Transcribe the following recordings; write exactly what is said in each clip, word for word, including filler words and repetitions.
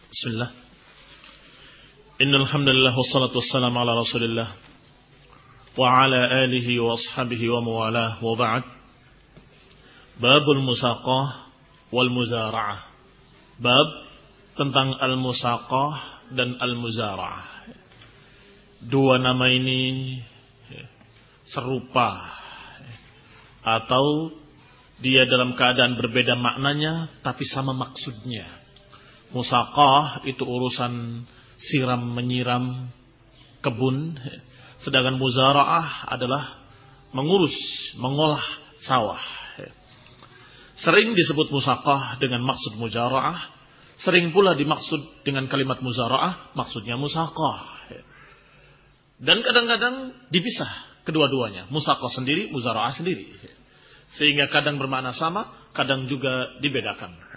Bismillah. Innal hamdalillah wassalatu wassalamu ala Rasulillah wa ala alihi wa ashabihi wa mawalah wa ba'd. Babul musaqah wal muzara'ah. Bab tentang al-musaqah dan al-muzara'ah. Dua nama ini serupa atau dia dalam keadaan berbeda maknanya tapi sama maksudnya. Musaqah itu urusan siram menyiram kebun, sedangkan muzara'ah adalah mengurus, mengolah sawah. Sering disebut musaqah dengan maksud muzara'ah, sering pula dimaksud dengan kalimat muzara'ah, maksudnya musaqah. Dan kadang-kadang dipisah kedua-duanya, musaqah sendiri, muzara'ah sendiri. Sehingga kadang bermakna sama, kadang juga dibedakan.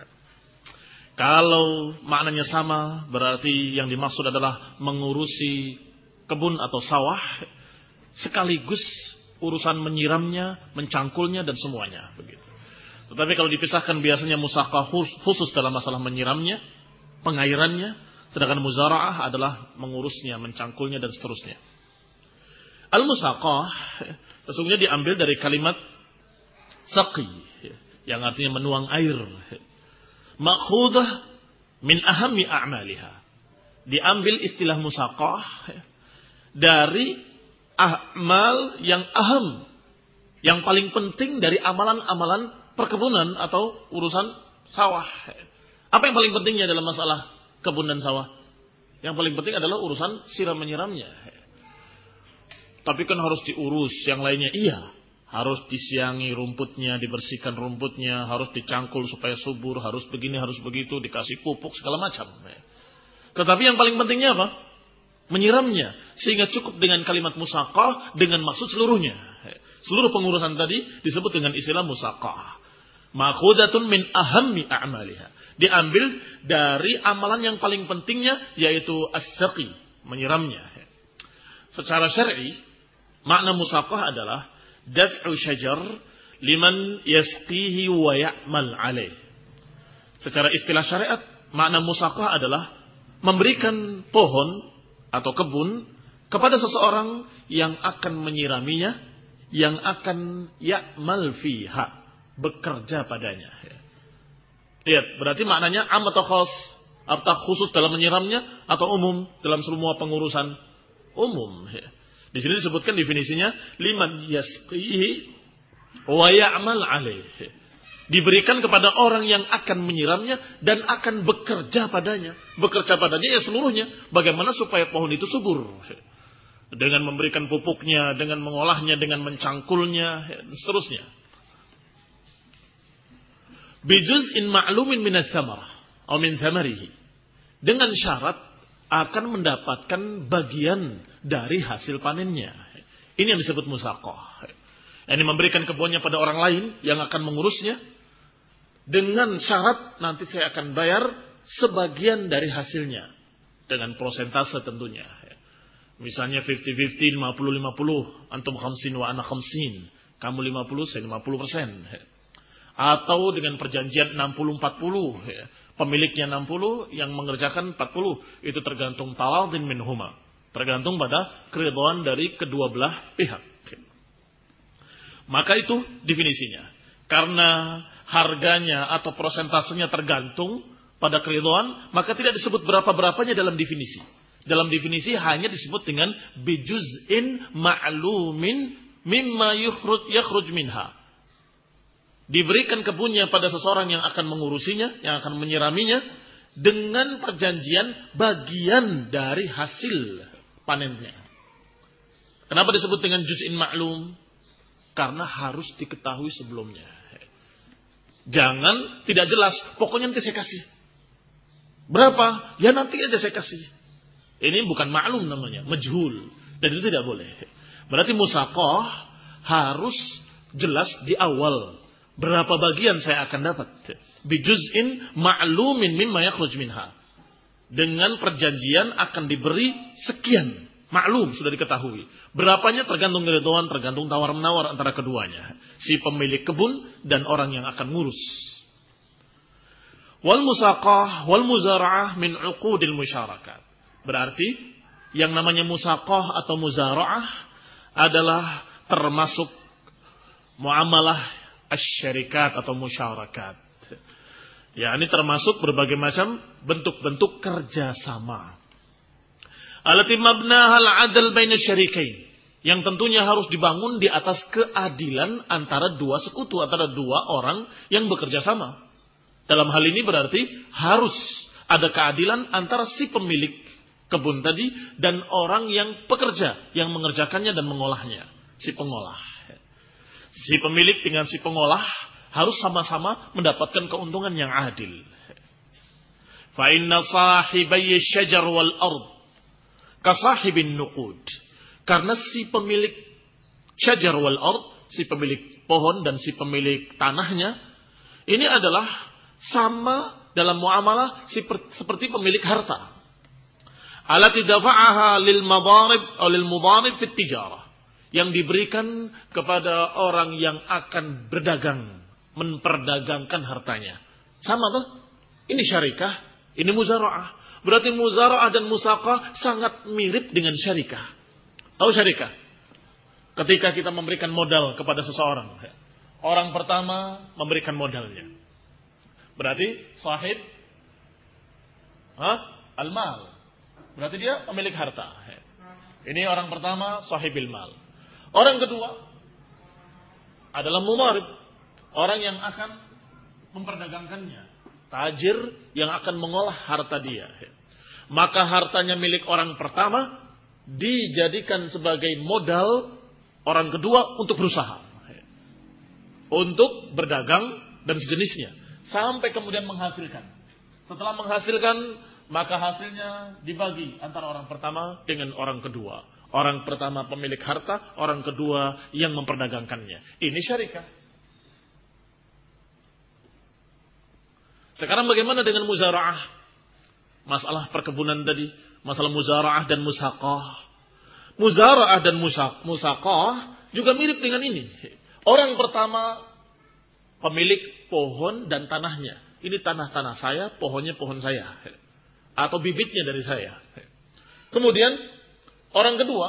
Kalau maknanya sama, berarti yang dimaksud adalah mengurusi kebun atau sawah, sekaligus urusan menyiramnya, mencangkulnya, dan semuanya. Begitu. Tetapi kalau dipisahkan biasanya musaqah khusus dalam masalah menyiramnya, pengairannya, sedangkan muzara'ah adalah mengurusnya, mencangkulnya, dan seterusnya. Al-musaqah sesungguhnya diambil dari kalimat saqi, yang artinya menuang air. Makhudah min ahammi a'maliha. Diambil istilah musaqah dari amal yang aham, yang paling penting dari amalan-amalan perkebunan atau urusan sawah. Apa yang paling pentingnya dalam masalah kebun dan sawah? Yang paling penting adalah urusan siram menyiramnya. Tapi kan harus diurus yang lainnya. Iya. Harus disiangi rumputnya, dibersihkan rumputnya, harus dicangkul supaya subur, harus begini, harus begitu, dikasih pupuk, segala macam. Tetapi yang paling pentingnya apa? Menyiramnya. Sehingga cukup dengan kalimat musaqah dengan maksud seluruhnya. Seluruh pengurusan tadi disebut dengan istilah musaqah. Makhudatun min ahammi a'maliha. Diambil dari amalan yang paling pentingnya, yaitu as-saqi, menyiramnya. Secara syar'i, makna musaqah adalah daf'u syajar liman yasqihi wa ya'mal alaih. Secara istilah syariat, makna musaqah adalah memberikan pohon atau kebun kepada seseorang yang akan menyiraminya, yang akan ya'mal fiha, bekerja padanya. Lihat, berarti maknanya am atau khas, apakah khusus dalam menyiramnya atau umum dalam semua pengurusan umum. Di sini disebutkan definisinya liman yasqihi wa ya'mal alaih. Diberikan kepada orang yang akan menyiramnya dan akan bekerja padanya. Bekerja padanya ya seluruhnya. Bagaimana supaya pohon itu subur. Dengan memberikan pupuknya, dengan mengolahnya, dengan mencangkulnya, dan seterusnya. Bijuz'in ma'lumin minas samarah atau min thamarihi. Dengan syarat akan mendapatkan bagian dari hasil panennya. Ini yang disebut musaqah. Ini memberikan kebunnya pada orang lain yang akan mengurusnya. Dengan syarat nanti saya akan bayar sebagian dari hasilnya. Dengan prosentase tentunya. Misalnya lima puluh lima puluh, lima puluh lima puluh. Antum khamsin wa ana khamsin. Kamu lima puluh, saya lima puluh persen. Atau dengan perjanjian enam puluh empat puluh. Pemiliknya enam puluh, yang mengerjakan empat puluh. Itu tergantung tawadhin minhuma. Tergantung pada keridhaan dari kedua belah pihak. Maka itu definisinya. Karena harganya atau prosentasenya tergantung pada keridhaan, maka tidak disebut berapa-berapanya dalam definisi. Dalam definisi hanya disebut dengan bijuz'in ma'lumin mimma yukhruj yakhruj minha. Diberikan kebunnya pada seseorang yang akan mengurusinya, yang akan menyiraminya, dengan perjanjian bagian dari hasil panennya. Kenapa disebut dengan juz'in ma'lum? Karena harus diketahui sebelumnya. Jangan tidak jelas, pokoknya nanti saya kasih. Berapa? Ya nanti aja saya kasih. Ini bukan ma'lum namanya, majhul. Dan itu tidak boleh. Berarti musaqah harus jelas di awal. Berapa bagian saya akan dapat? Bijuz'in ma'lumin mimma yakhruj minha. Dengan perjanjian akan diberi sekian. Maklum, sudah diketahui. Berapanya tergantung keridhaan, tergantung tawar-menawar antara keduanya. Si pemilik kebun dan orang yang akan ngurus. Wal musaqah wal muzara'ah min uqudil musyarakat. Berarti yang namanya musaqah atau muzara'ah adalah termasuk muamalah asy-syarikat atau musyarakat. Ya, ini termasuk berbagai macam bentuk-bentuk kerjasama. Allati mabnaha al-'adl baina syarikain. Yang tentunya harus dibangun di atas keadilan antara dua sekutu, antara dua orang yang bekerja sama. Dalam hal ini berarti harus ada keadilan antara si pemilik kebun tadi dan orang yang pekerja, yang mengerjakannya dan mengolahnya, si pengolah. Si pemilik dengan si pengolah harus sama-sama mendapatkan keuntungan yang adil. Fa inna sahibai syajar wal ard ka sahibin nuqud. Karena si pemilik syajar wal ard, si pemilik pohon dan si pemilik tanahnya, ini adalah sama dalam muamalah seperti pemilik harta. Allati dafa'aha lil madarib atau lil mudarib fit tijarah. Yang diberikan kepada orang yang akan berdagang, memperdagangkan hartanya. Sama tuh? Ini syarikah, ini muzara'ah. Berarti muzara'ah dan musaqah sangat mirip dengan syarikah. Tahu syarikah? Ketika kita memberikan modal kepada seseorang. Orang pertama memberikan modalnya. Berarti sahib ha? Al-mal. Berarti dia pemilik harta. Ini orang pertama sahibil mal. Orang kedua adalah mumarib. Orang yang akan memperdagangkannya. Tajir yang akan mengolah harta dia. Maka hartanya milik orang pertama dijadikan sebagai modal orang kedua untuk berusaha. Untuk berdagang dan sejenisnya. Sampai kemudian menghasilkan. Setelah menghasilkan, maka hasilnya dibagi antara orang pertama dengan orang kedua. Orang pertama pemilik harta, orang kedua yang memperdagangkannya. Ini syarikah. Sekarang bagaimana dengan muzara'ah? Masalah perkebunan tadi, masalah muzara'ah dan musaqah. Muzara'ah dan musaqah juga mirip dengan ini. Orang pertama pemilik pohon dan tanahnya. Ini tanah-tanah saya, pohonnya pohon saya. Atau bibitnya dari saya. Kemudian orang kedua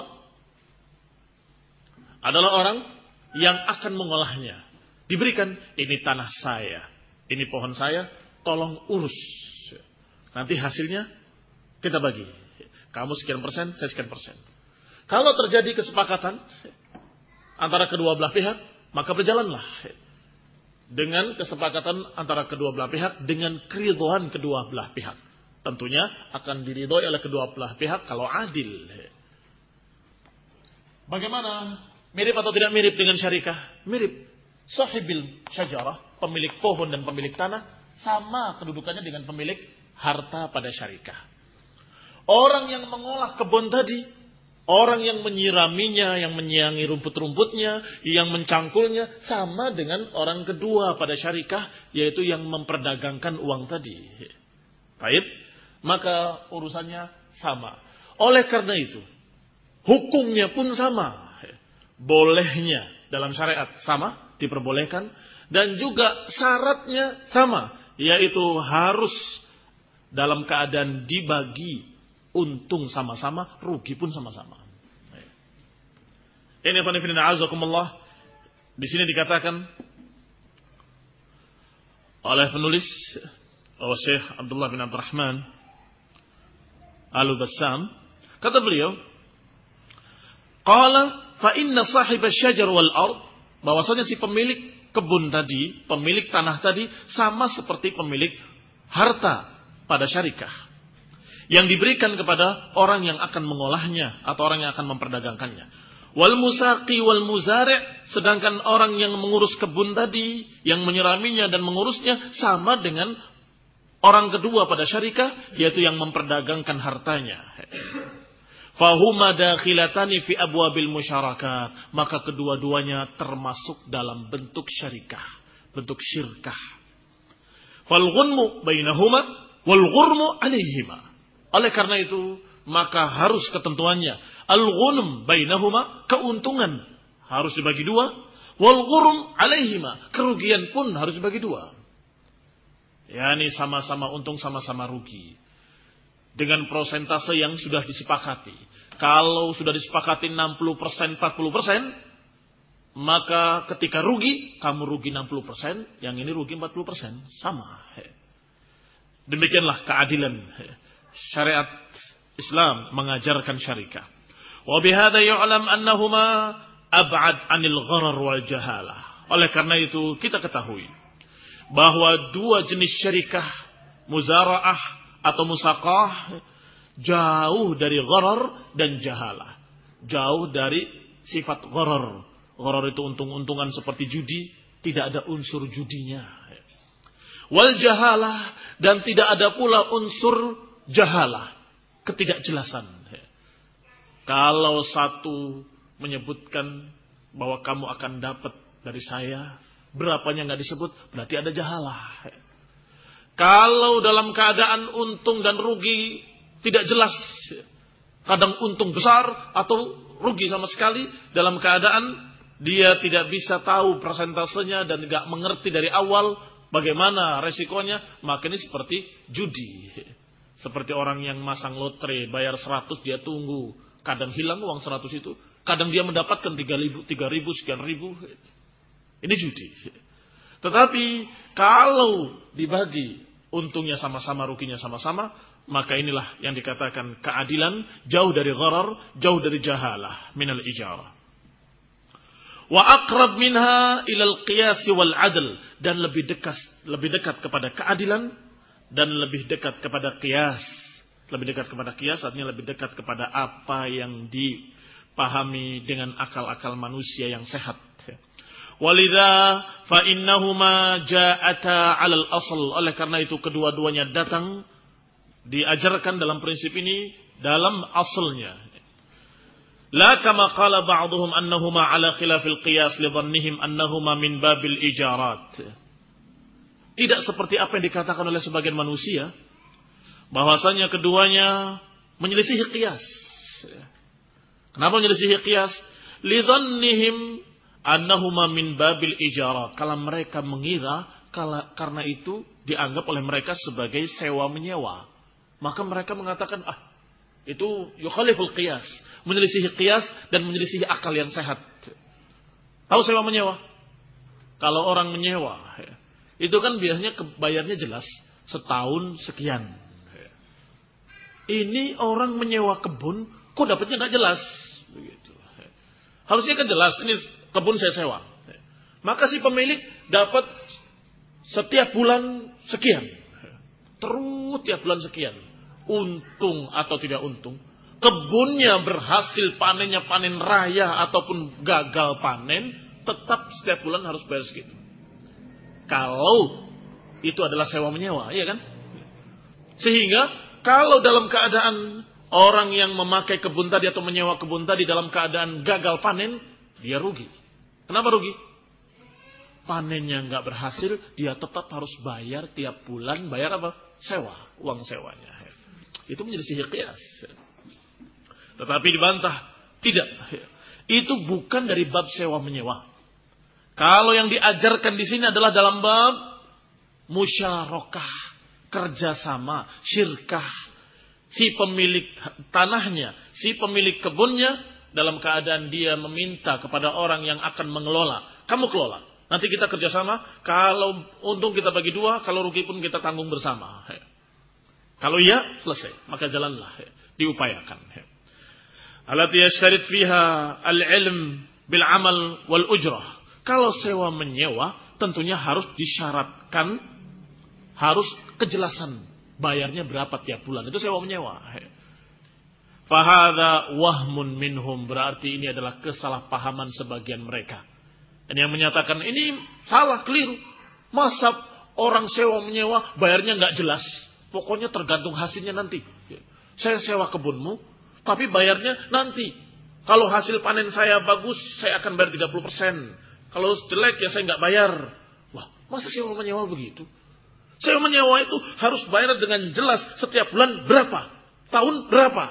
adalah orang yang akan mengolahnya. Diberikan, ini tanah saya, ini pohon saya, tolong urus. Nanti hasilnya kita bagi. Kamu sekian persen, saya sekian persen. Kalau terjadi kesepakatan antara kedua belah pihak, maka berjalanlah. Dengan kesepakatan antara kedua belah pihak, dengan keridhaan kedua belah pihak. Tentunya akan diridhoi oleh kedua belah pihak kalau adil. Bagaimana? Mirip atau tidak mirip dengan syarikah? Mirip. Sahibil syajarah, pemilik pohon dan pemilik tanah, sama kedudukannya dengan pemilik harta pada syarikah. Orang yang mengolah kebun tadi, orang yang menyiraminya, yang menyiangi rumput-rumputnya, yang mencangkulnya, sama dengan orang kedua pada syarikah, yaitu yang memperdagangkan uang tadi. Baik, maka urusannya sama. Oleh karena itu, hukumnya pun sama. Bolehnya dalam syariat sama, diperbolehkan. Dan juga syaratnya sama, yaitu harus dalam keadaan dibagi. Untung sama-sama, rugi pun sama-sama. Ini panifidina azakumullah. Di sini dikatakan oleh penulis oleh Syekh Abdullah bin Abdurrahman Al-Bassam, kata beliau, qala fa inna sahib asy-syajar wal ard, bahwasanya si pemilik kebun tadi, pemilik tanah tadi sama seperti pemilik harta pada syarikah. Yang diberikan kepada orang yang akan mengolahnya atau orang yang akan memperdagangkannya. Wal musaqi wal muzari', sedangkan orang yang mengurus kebun tadi, yang menyiraminya dan mengurusnya sama dengan orang kedua pada syarikah, yaitu yang memperdagangkan hartanya. Fahuma dakhilatani fi abwabil musyarakat, maka kedua-duanya termasuk dalam bentuk syarikah, bentuk syirkah. Fal ghunmu bainahuma wal ghurmu alaihima. Oleh karena itu, maka harus ketentuannya. Al-ghunm bainahuma, keuntungan harus dibagi dua. Wal-ghurm alaihima, kerugian pun harus dibagi dua. Ya, ini sama-sama untung, sama-sama rugi. Dengan prosentase yang sudah disepakati. Kalau sudah disepakati enam puluh persen, empat puluh persen, maka ketika rugi, kamu rugi enam puluh persen, yang ini rugi empat puluh persen. Sama. Demikianlah keadilan. Syariat Islam mengajarkan syarikah. Wa bihadza yu'lam annahuma ab'ad 'anil gharar wal jahalah. Oleh karena itu kita ketahui bahwa dua jenis syarikah, muzara'ah atau musaqah, jauh dari gharar dan jahalah. Jauh dari sifat gharar. Gharar itu untung-untungan seperti judi, tidak ada unsur judinya. Wal jahalah, dan tidak ada pula unsur jahalah, ketidakjelasan. Kalau satu menyebutkan bahwa kamu akan dapat dari saya, berapanya nggak disebut, berarti ada jahalah. Kalau dalam keadaan untung dan rugi tidak jelas, kadang untung besar atau rugi sama sekali, dalam keadaan dia tidak bisa tahu persentasenya dan nggak mengerti dari awal bagaimana resikonya, maka ini seperti judi. Seperti orang yang masang lotre, bayar seratus, dia tunggu, kadang hilang uang seratus itu, kadang dia mendapatkan tiga ribu, sekian ribu. Ini judi. Tetapi kalau dibagi untungnya sama-sama, ruginya sama-sama, maka inilah yang dikatakan keadilan, jauh dari gharar, jauh dari jahalah, minal ijarah. Wa aqrab minha ilal qiyas wal adl, dan lebih dekat lebih dekat kepada keadilan dan lebih dekat kepada qiyas. Lebih dekat kepada qiyas artinya lebih dekat kepada apa yang dipahami dengan akal-akal manusia yang sehat. Walidha fa innahuma ja'ata 'alal asl, oleh karena itu kedua-duanya datang diajarkan dalam prinsip ini dalam asalnya. La kama qala ba'dhum annahuma 'ala khilafil qiyas li dhannihim annahuma min babil ijarat. Tidak seperti apa yang dikatakan oleh sebagian manusia bahwasanya keduanya menyelisihi qiyas. Kenapa menyelisihi qiyas? Li dhannihim annahuma min babil ijarat. Kalau mereka mengira karena itu dianggap oleh mereka sebagai sewa menyewa, maka mereka mengatakan ah itu yukhaliful qiyas, menyelisihi qiyas dan menyelisihi akal yang sehat. Tahu sewa menyewa? Kalau orang menyewa, itu kan biasanya bayarnya jelas, setahun sekian. Ini orang menyewa kebun, kok dapatnya nggak jelas? Begitu. Harusnya kan jelas, ini kebun saya sewa. Maka si pemilik dapat setiap bulan sekian. Terus tiap bulan sekian. Untung atau tidak untung. Kebunnya berhasil panennya panen raya ataupun gagal panen, tetap setiap bulan harus bayar segitu. Kalau itu adalah sewa menyewa, iya kan? Sehingga kalau dalam keadaan orang yang memakai kebun tadi atau menyewa kebun tadi dalam keadaan gagal panen, dia rugi. Kenapa rugi? Panennya nggak berhasil, dia tetap harus bayar tiap bulan, bayar apa? Sewa, uang sewanya. Itu menjadi qiyas. Tetapi dibantah, tidak. Itu bukan dari bab sewa menyewa. Kalau yang diajarkan di sini adalah dalam bab musyarakah, kerjasama, syirkah. Si pemilik tanahnya, si pemilik kebunnya, dalam keadaan dia meminta kepada orang yang akan mengelola. Kamu kelola. Nanti kita kerjasama. Kalau untung kita bagi dua. Kalau rugi pun kita tanggung bersama. Kalau iya, selesai. Maka jalanlah. Diupayakan. Alati yashtarit fiha al-ilm bil-amal wal-ujrah. Kalau sewa menyewa, tentunya harus disyaratkan. Harus kejelasan. Bayarnya berapa tiap bulan. Itu sewa menyewa. Fahadha wahmun minhum, berarti ini adalah kesalahpahaman sebagian mereka. Dan yang menyatakan ini salah, keliru. Masa orang sewa menyewa bayarnya nggak jelas. Pokoknya tergantung hasilnya nanti. Saya sewa kebunmu, tapi bayarnya nanti. Kalau hasil panen saya bagus, saya akan bayar tiga puluh persen. Kalau jelek ya saya nggak bayar. Wah, masa sewa menyewa begitu? Sewa menyewa itu harus bayar dengan jelas setiap bulan berapa, tahun berapa.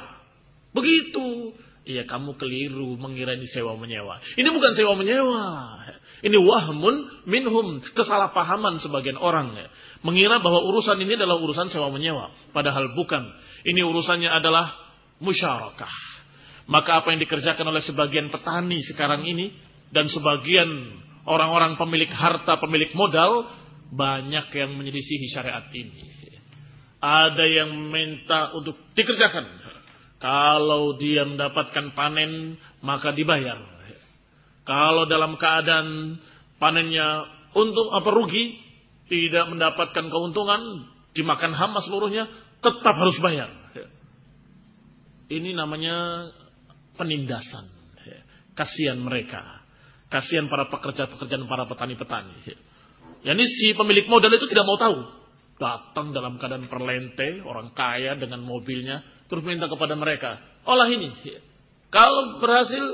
Begitu. Iya, kamu keliru mengira ini sewa menyewa. Ini bukan sewa menyewa. Ini wahmun minhum, kesalahpahaman sebagian orang. Mengira bahwa urusan ini adalah urusan sewa-menyewa. Padahal bukan. Ini urusannya adalah musyarakah. Maka apa yang dikerjakan oleh sebagian petani sekarang ini, dan sebagian orang-orang pemilik harta, pemilik modal, banyak yang menyelisihi syariat ini. Ada yang minta untuk dikerjakan. Kalau dia mendapatkan panen, maka dibayar. Kalau dalam keadaan panennya untung apa rugi, tidak mendapatkan keuntungan, dimakan hama seluruhnya, tetap harus bayar. Ini namanya penindasan. Kasihan mereka. Kasihan para pekerja-pekerja dan para petani-petani. Ya, ini si pemilik modal itu tidak mau tahu. Datang dalam keadaan perlente, orang kaya dengan mobilnya, terus minta kepada mereka, olah ini. Kalau berhasil,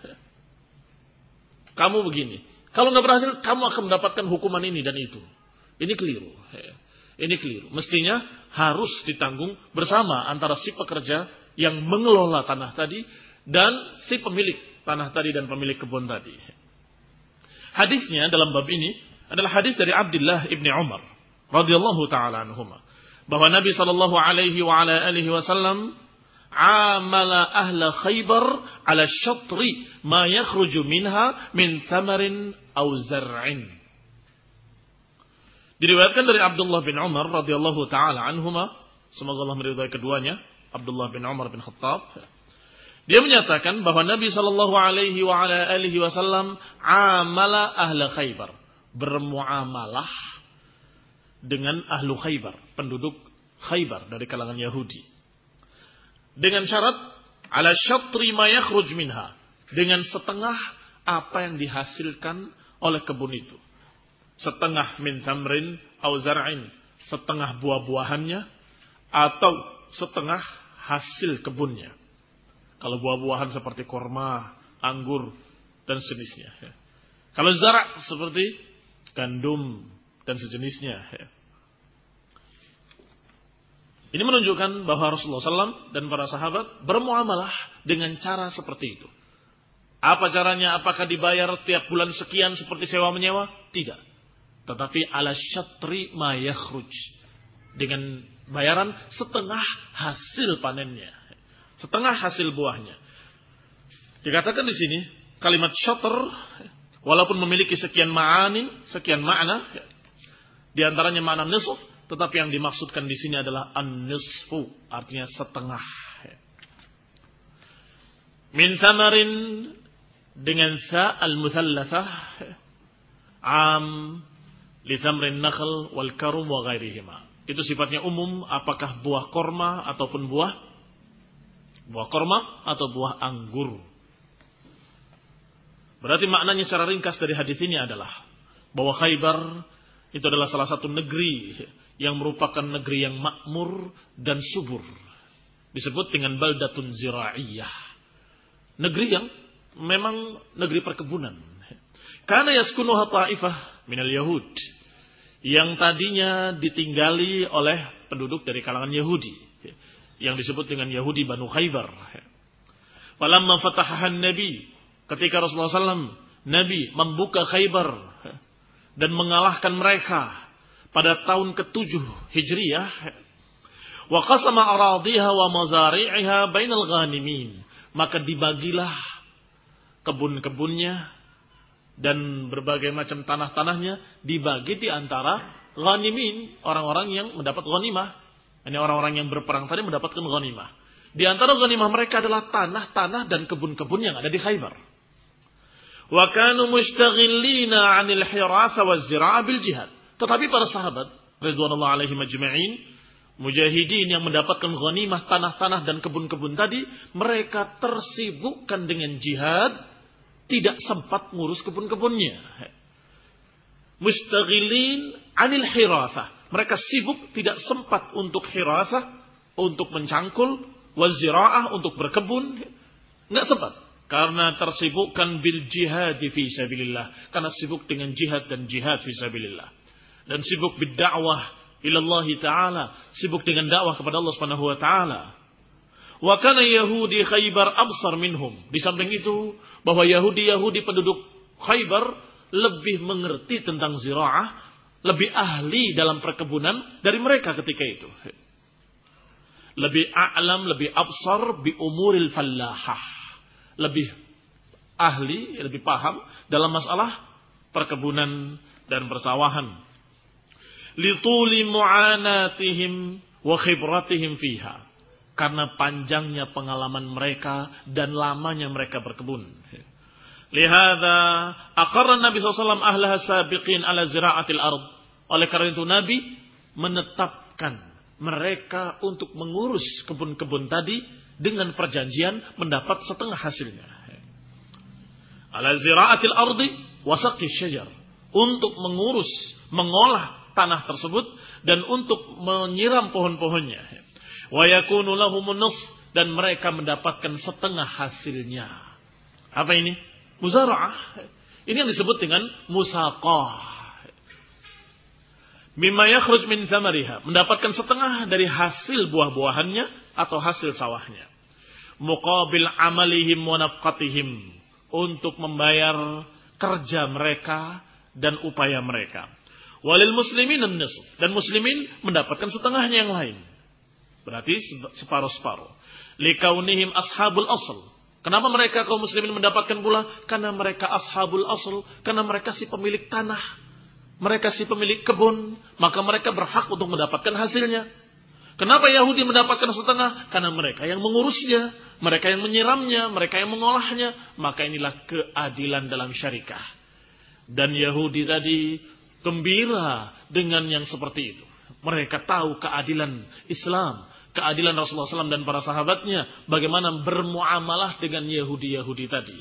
kamu begini. Kalau nggak berhasil, kamu akan mendapatkan hukuman ini dan itu. Ini keliru. Ini keliru. Mestinya harus ditanggung bersama antara si pekerja yang mengelola tanah tadi dan si pemilik tanah tadi dan pemilik kebun tadi. Hadisnya dalam bab ini adalah hadis dari Abdullah ibni Umar radhiyallahu taala anhuma, bahwa Nabi sallallahu alaihi wa ala alihi wasallam amala ahla Khaybar ala syatri ma yakhruju minha min thamarin aw zar'in. Diriwayatkan dari Abdullah bin Umar radhiyallahu taala anhuma, semoga Allah meridhai keduanya, Abdullah bin Umar bin Khattab. Dia menyatakan bahwa Nabi sallallahu alaihi wa ala alihi wasallam amala ahla Khaybar, bermuamalah dengan ahlu Khaybar, penduduk Khaybar dari kalangan Yahudi. Dengan syarat ala syatri ma yakhruj minha, dengan setengah apa yang dihasilkan oleh kebun itu. Setengah min tamrin au zar'in, setengah buah-buahannya atau setengah hasil kebunnya. Kalau buah-buahan seperti korma, anggur dan sejenisnya. Kalau zara' seperti gandum dan sejenisnya. Ini menunjukkan bahwa Rasulullah shallallahu alaihi wasallam dan para sahabat bermuamalah dengan cara seperti itu. Apa caranya? Apakah dibayar tiap bulan sekian seperti sewa menyewa? Tidak. Tetapi ala syatri ma yakhruj, dengan bayaran setengah hasil panennya, setengah hasil buahnya. Dikatakan di sini kalimat syatr walaupun memiliki sekian ma'ani, sekian makna, di antaranya makna nisf, tetapi yang dimaksudkan di sini adalah an-nisfu, artinya setengah. Min thamarin dengan sa al-muthallathah, am li thamrin nakhl wal karum wa ghairihima. Itu sifatnya umum, apakah buah korma ataupun buah buah korma atau buah anggur. Berarti maknanya secara ringkas dari hadis ini adalah bahwa Khaybar itu adalah salah satu negeri yang merupakan negeri yang makmur dan subur. Disebut dengan baldatun zira'iyah. Negeri yang memang negeri perkebunan. Karena yaskunuha ta'ifah minal Yahud, yang tadinya ditinggali oleh penduduk dari kalangan Yahudi, yang disebut dengan Yahudi Banu Khaybar. Falamma fatahahan Nabi, ketika Rasulullah shallallahu alaihi wasallam, Nabi membuka Khaybar dan mengalahkan mereka pada tahun ketujuh Hijriyah, wa qasama aradhiha wa mazari'iha bainal ghanimin, maka dibagilah kebun-kebunnya dan berbagai macam tanah-tanahnya dibagi di antara ghanimin, orang-orang yang mendapat ghanimah. Ini orang-orang yang berperang tadi mendapatkan ghanimah. Di antara ghanimah mereka adalah tanah-tanah dan kebun-kebun yang ada di Khaybar. Wa kanu mushtaghilina 'anil hirasa waz zira'a bil jihad. Tetapi para sahabat radhiyallahu alaihim ajma'in, mujahidin yang mendapatkan ghanimah tanah-tanah dan kebun-kebun tadi, mereka tersibukkan dengan jihad, tidak sempat ngurus kebun-kebunnya. Mustaghilin 'anil hirasah, mereka sibuk tidak sempat untuk hirasah, untuk mencangkul, wazira'ah, untuk berkebun, enggak sempat. Karena tersibukkan bil jihad fi sabilillah, karena sibuk dengan jihad dan jihad fi sabilillah. Dan sibuk bid-da'wah ila Allah Ta'ala, sibuk dengan dakwah kepada Allah Subhanahu wa taala. Wa kana Yahudi Khaybar absar minhum. Di samping itu, bahwa Yahudi-Yahudi penduduk Khaybar lebih mengerti tentang ziraah, lebih ahli dalam perkebunan dari mereka ketika itu. Lebih a'lam, lebih absar bi umuril fallahah. Lebih ahli, lebih paham dalam masalah perkebunan dan persawahan. Lituli mu'anatihim wa khibratihim fiha. Karena panjangnya pengalaman mereka dan lamanya mereka berkebun. Lihada aqarra Nabi sallallahu alaihi wasallam ahlaha sabiqin ala zira'atil ard. Oleh karena itu Nabi menetapkan mereka untuk mengurus kebun-kebun tadi dengan perjanjian mendapat setengah hasilnya. Ala zira'atil ardi wa saqqi syajar. Untuk mengurus, mengolah tanah tersebut dan untuk menyiram pohon-pohonnya. Wa yakunu lahumun nus, dan mereka mendapatkan setengah hasilnya. Apa ini? Muzara'ah. Ini yang disebut dengan musaqah. Mimma yakhruj min thamariha, mendapatkan setengah dari hasil buah-buahannya atau hasil sawahnya. Muqabil amalihim wa nafqatihim, untuk membayar kerja mereka dan upaya mereka. Walil muslimin an-nisf, dan muslimin mendapatkan setengahnya yang lain. Berarti separuh-separuh. Likaunihim ashabul asl. Kenapa mereka kaum muslimin mendapatkan pula? Karena mereka ashabul asl. Karena mereka si pemilik tanah. Mereka si pemilik kebun. Maka mereka berhak untuk mendapatkan hasilnya. Kenapa Yahudi mendapatkan setengah? Karena mereka yang mengurusnya. Mereka yang menyiramnya. Mereka yang mengolahnya. Maka inilah keadilan dalam syarikah. Dan Yahudi tadi gembira dengan yang seperti itu. Mereka tahu keadilan Islam, keadilan Rasulullah shallallahu alaihi wasallam dan para sahabatnya, bagaimana bermuamalah dengan Yahudi-Yahudi tadi.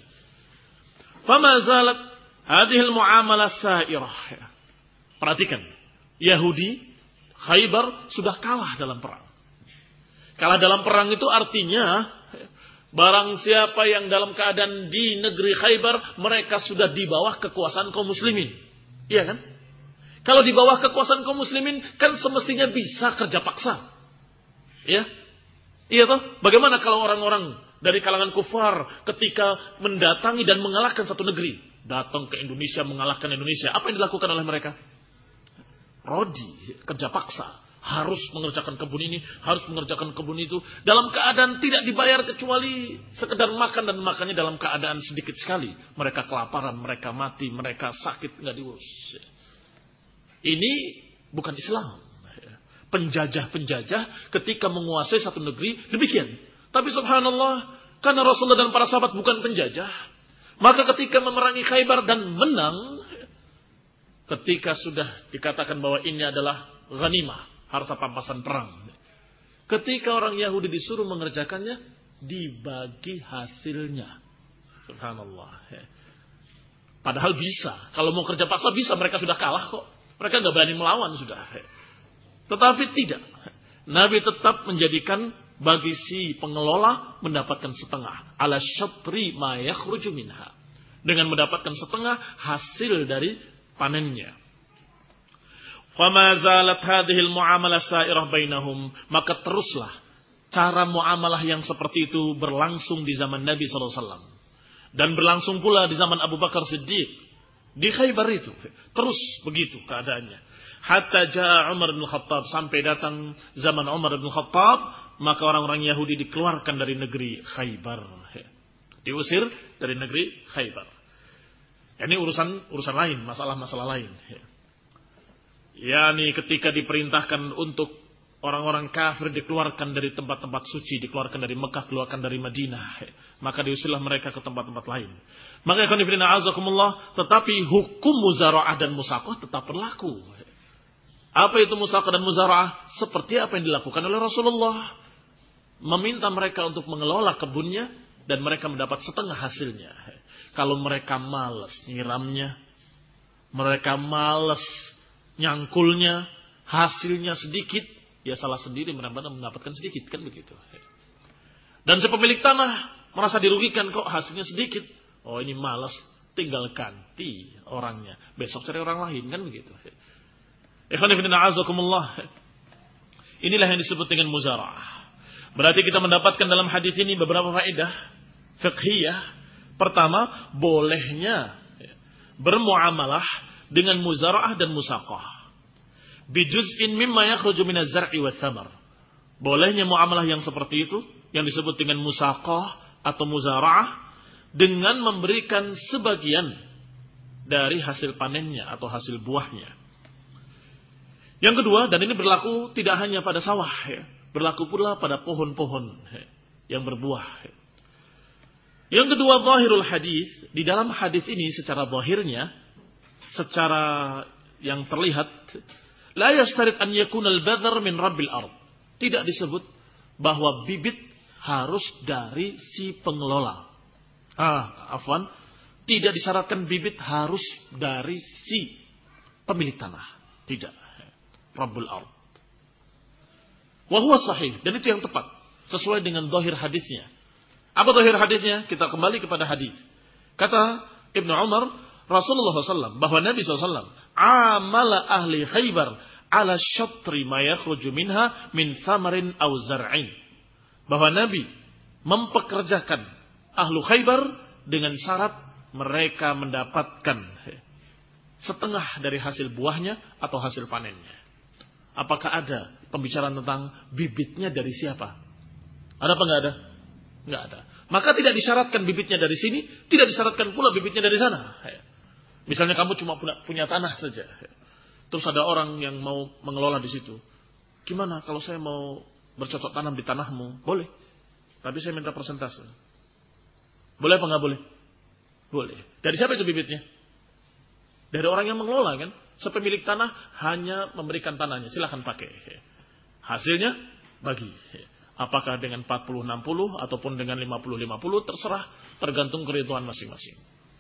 Fama zalat hadhil muamalah sairah. Perhatikan, Yahudi Khaybar sudah kalah dalam perang. Kalah dalam perang itu artinya barang siapa yang dalam keadaan di negeri Khaybar, mereka sudah di bawah kekuasaan kaum muslimin. Iya kan? Kalau di bawah kekuasaan kaum muslimin, kan semestinya bisa kerja paksa. Ya, iya toh? Bagaimana kalau orang-orang dari kalangan kufar ketika mendatangi dan mengalahkan satu negeri, datang ke Indonesia mengalahkan Indonesia, apa yang dilakukan oleh mereka? Rodi, kerja paksa. Harus mengerjakan kebun ini, harus mengerjakan kebun itu. Dalam keadaan tidak dibayar kecuali sekedar makan, dan makannya dalam keadaan sedikit sekali. Mereka kelaparan, mereka mati, mereka sakit, nggak diurus. Ini bukan Islam. Penjajah-penjajah ketika menguasai satu negeri demikian. Tapi subhanallah, karena Rasulullah dan para sahabat bukan penjajah, maka ketika memerangi Khaybar dan menang, ketika sudah dikatakan bahwa ini adalah ghanimah, harta pampasan perang, ketika orang Yahudi disuruh mengerjakannya, dibagi hasilnya. Subhanallah. Padahal bisa. Kalau mau kerja paksa bisa, mereka sudah kalah kok. Mereka nggak berani melawan sudah. Tetapi tidak. Nabi tetap menjadikan bagi si pengelola mendapatkan setengah. Ala syatri ma yakhruju minha. Dengan mendapatkan setengah hasil dari panennya. Fama zalat hadhil muamalah sairah bainahum. Maka teruslah cara muamalah yang seperti itu berlangsung di zaman Nabi sallallahu alaihi wasallam. Dan berlangsung pula di zaman Abu Bakar Siddiq. Di Khaybar itu. Terus begitu keadaannya. Hatta ja'a Umar bin Khattab. Sampai datang zaman Umar bin Khattab. Maka orang-orang Yahudi dikeluarkan dari negeri Khaybar. Diusir dari negeri Khaybar. Ini urusan urusan lain. Masalah-masalah lain. Yani ketika diperintahkan untuk orang-orang kafir dikeluarkan dari tempat-tempat suci. Dikeluarkan dari Mekah, dikeluarkan dari Madinah. Maka diusirlah mereka ke tempat-tempat lain. Maka ikhwan fillah azakumullah, tetapi hukum muzara'ah dan musaqah tetap berlaku. Apa itu musaqah dan muzara'ah? Seperti apa yang dilakukan oleh Rasulullah. Meminta mereka untuk mengelola kebunnya dan mereka mendapat setengah hasilnya. Kalau mereka malas nyiramnya, mereka malas nyangkulnya, hasilnya sedikit, ya salah sendiri, mendapatkan sedikit, kan begitu. Dan si pemilik tanah merasa dirugikan, kok hasilnya sedikit. Oh ini malas, tinggal ganti orangnya. Besok cari orang lain, kan begitu. Ikhwan fillah azakumullah. Inilah yang disebut dengan muzara'ah. Berarti kita mendapatkan dalam hadis ini beberapa faedah fiqhiyah. Pertama, bolehnya bermuamalah dengan muzara'ah dan musaqah. Bijuz'in mimma yakhruju minaz zar'i wath thamar. Bolehnya muamalah yang seperti itu yang disebut dengan musaqah atau muzara'ah dengan memberikan sebagian dari hasil panennya atau hasil buahnya. Yang kedua, dan ini berlaku tidak hanya pada sawah, ya, berlaku pula pada pohon-pohon ya, yang berbuah. Ya. Yang kedua, zahirul hadis, di dalam hadis ini secara zahirnya, secara yang terlihat, la yastarid an yakuna al-badhar min rabbil ard. Tidak disebut bahwa bibit harus dari si pengelola. Ah, afwan, tidak disyaratkan bibit harus dari si pemilik tanah. Tidak. Rabbul ard. Wa huwa sahih, dan itu yang tepat sesuai dengan zahir hadisnya. Apa zahir hadisnya? Kita kembali kepada hadis. Kata Ibnu Umar, Rasulullah shallallahu alaihi wasallam bahwa Nabi shallallahu alaihi wasallam amala ahli Khaybar ala syatri ma yakhruju minha min thamarin aw zar'in. Bahwa Nabi mempekerjakan ahlu Khaybar dengan syarat mereka mendapatkan setengah dari hasil buahnya atau hasil panennya. Apakah ada pembicaraan tentang bibitnya dari siapa? Ada apa enggak ada? Enggak ada. Maka tidak disyaratkan bibitnya dari sini, tidak disyaratkan pula bibitnya dari sana. Misalnya kamu cuma punya, punya tanah saja. Terus ada orang yang mau mengelola di situ. Gimana kalau saya mau bercocok tanam di tanahmu? Boleh. Tapi saya minta persentase. Boleh apa enggak boleh? Boleh. Dari siapa itu bibitnya? Dari orang yang mengelola kan? Sepemilik tanah hanya memberikan tanahnya. Silahkan pakai. Hasilnya bagi. Apakah dengan empat puluh enam puluh ataupun dengan lima puluh lima puluh terserah. Tergantung keridhaan masing-masing.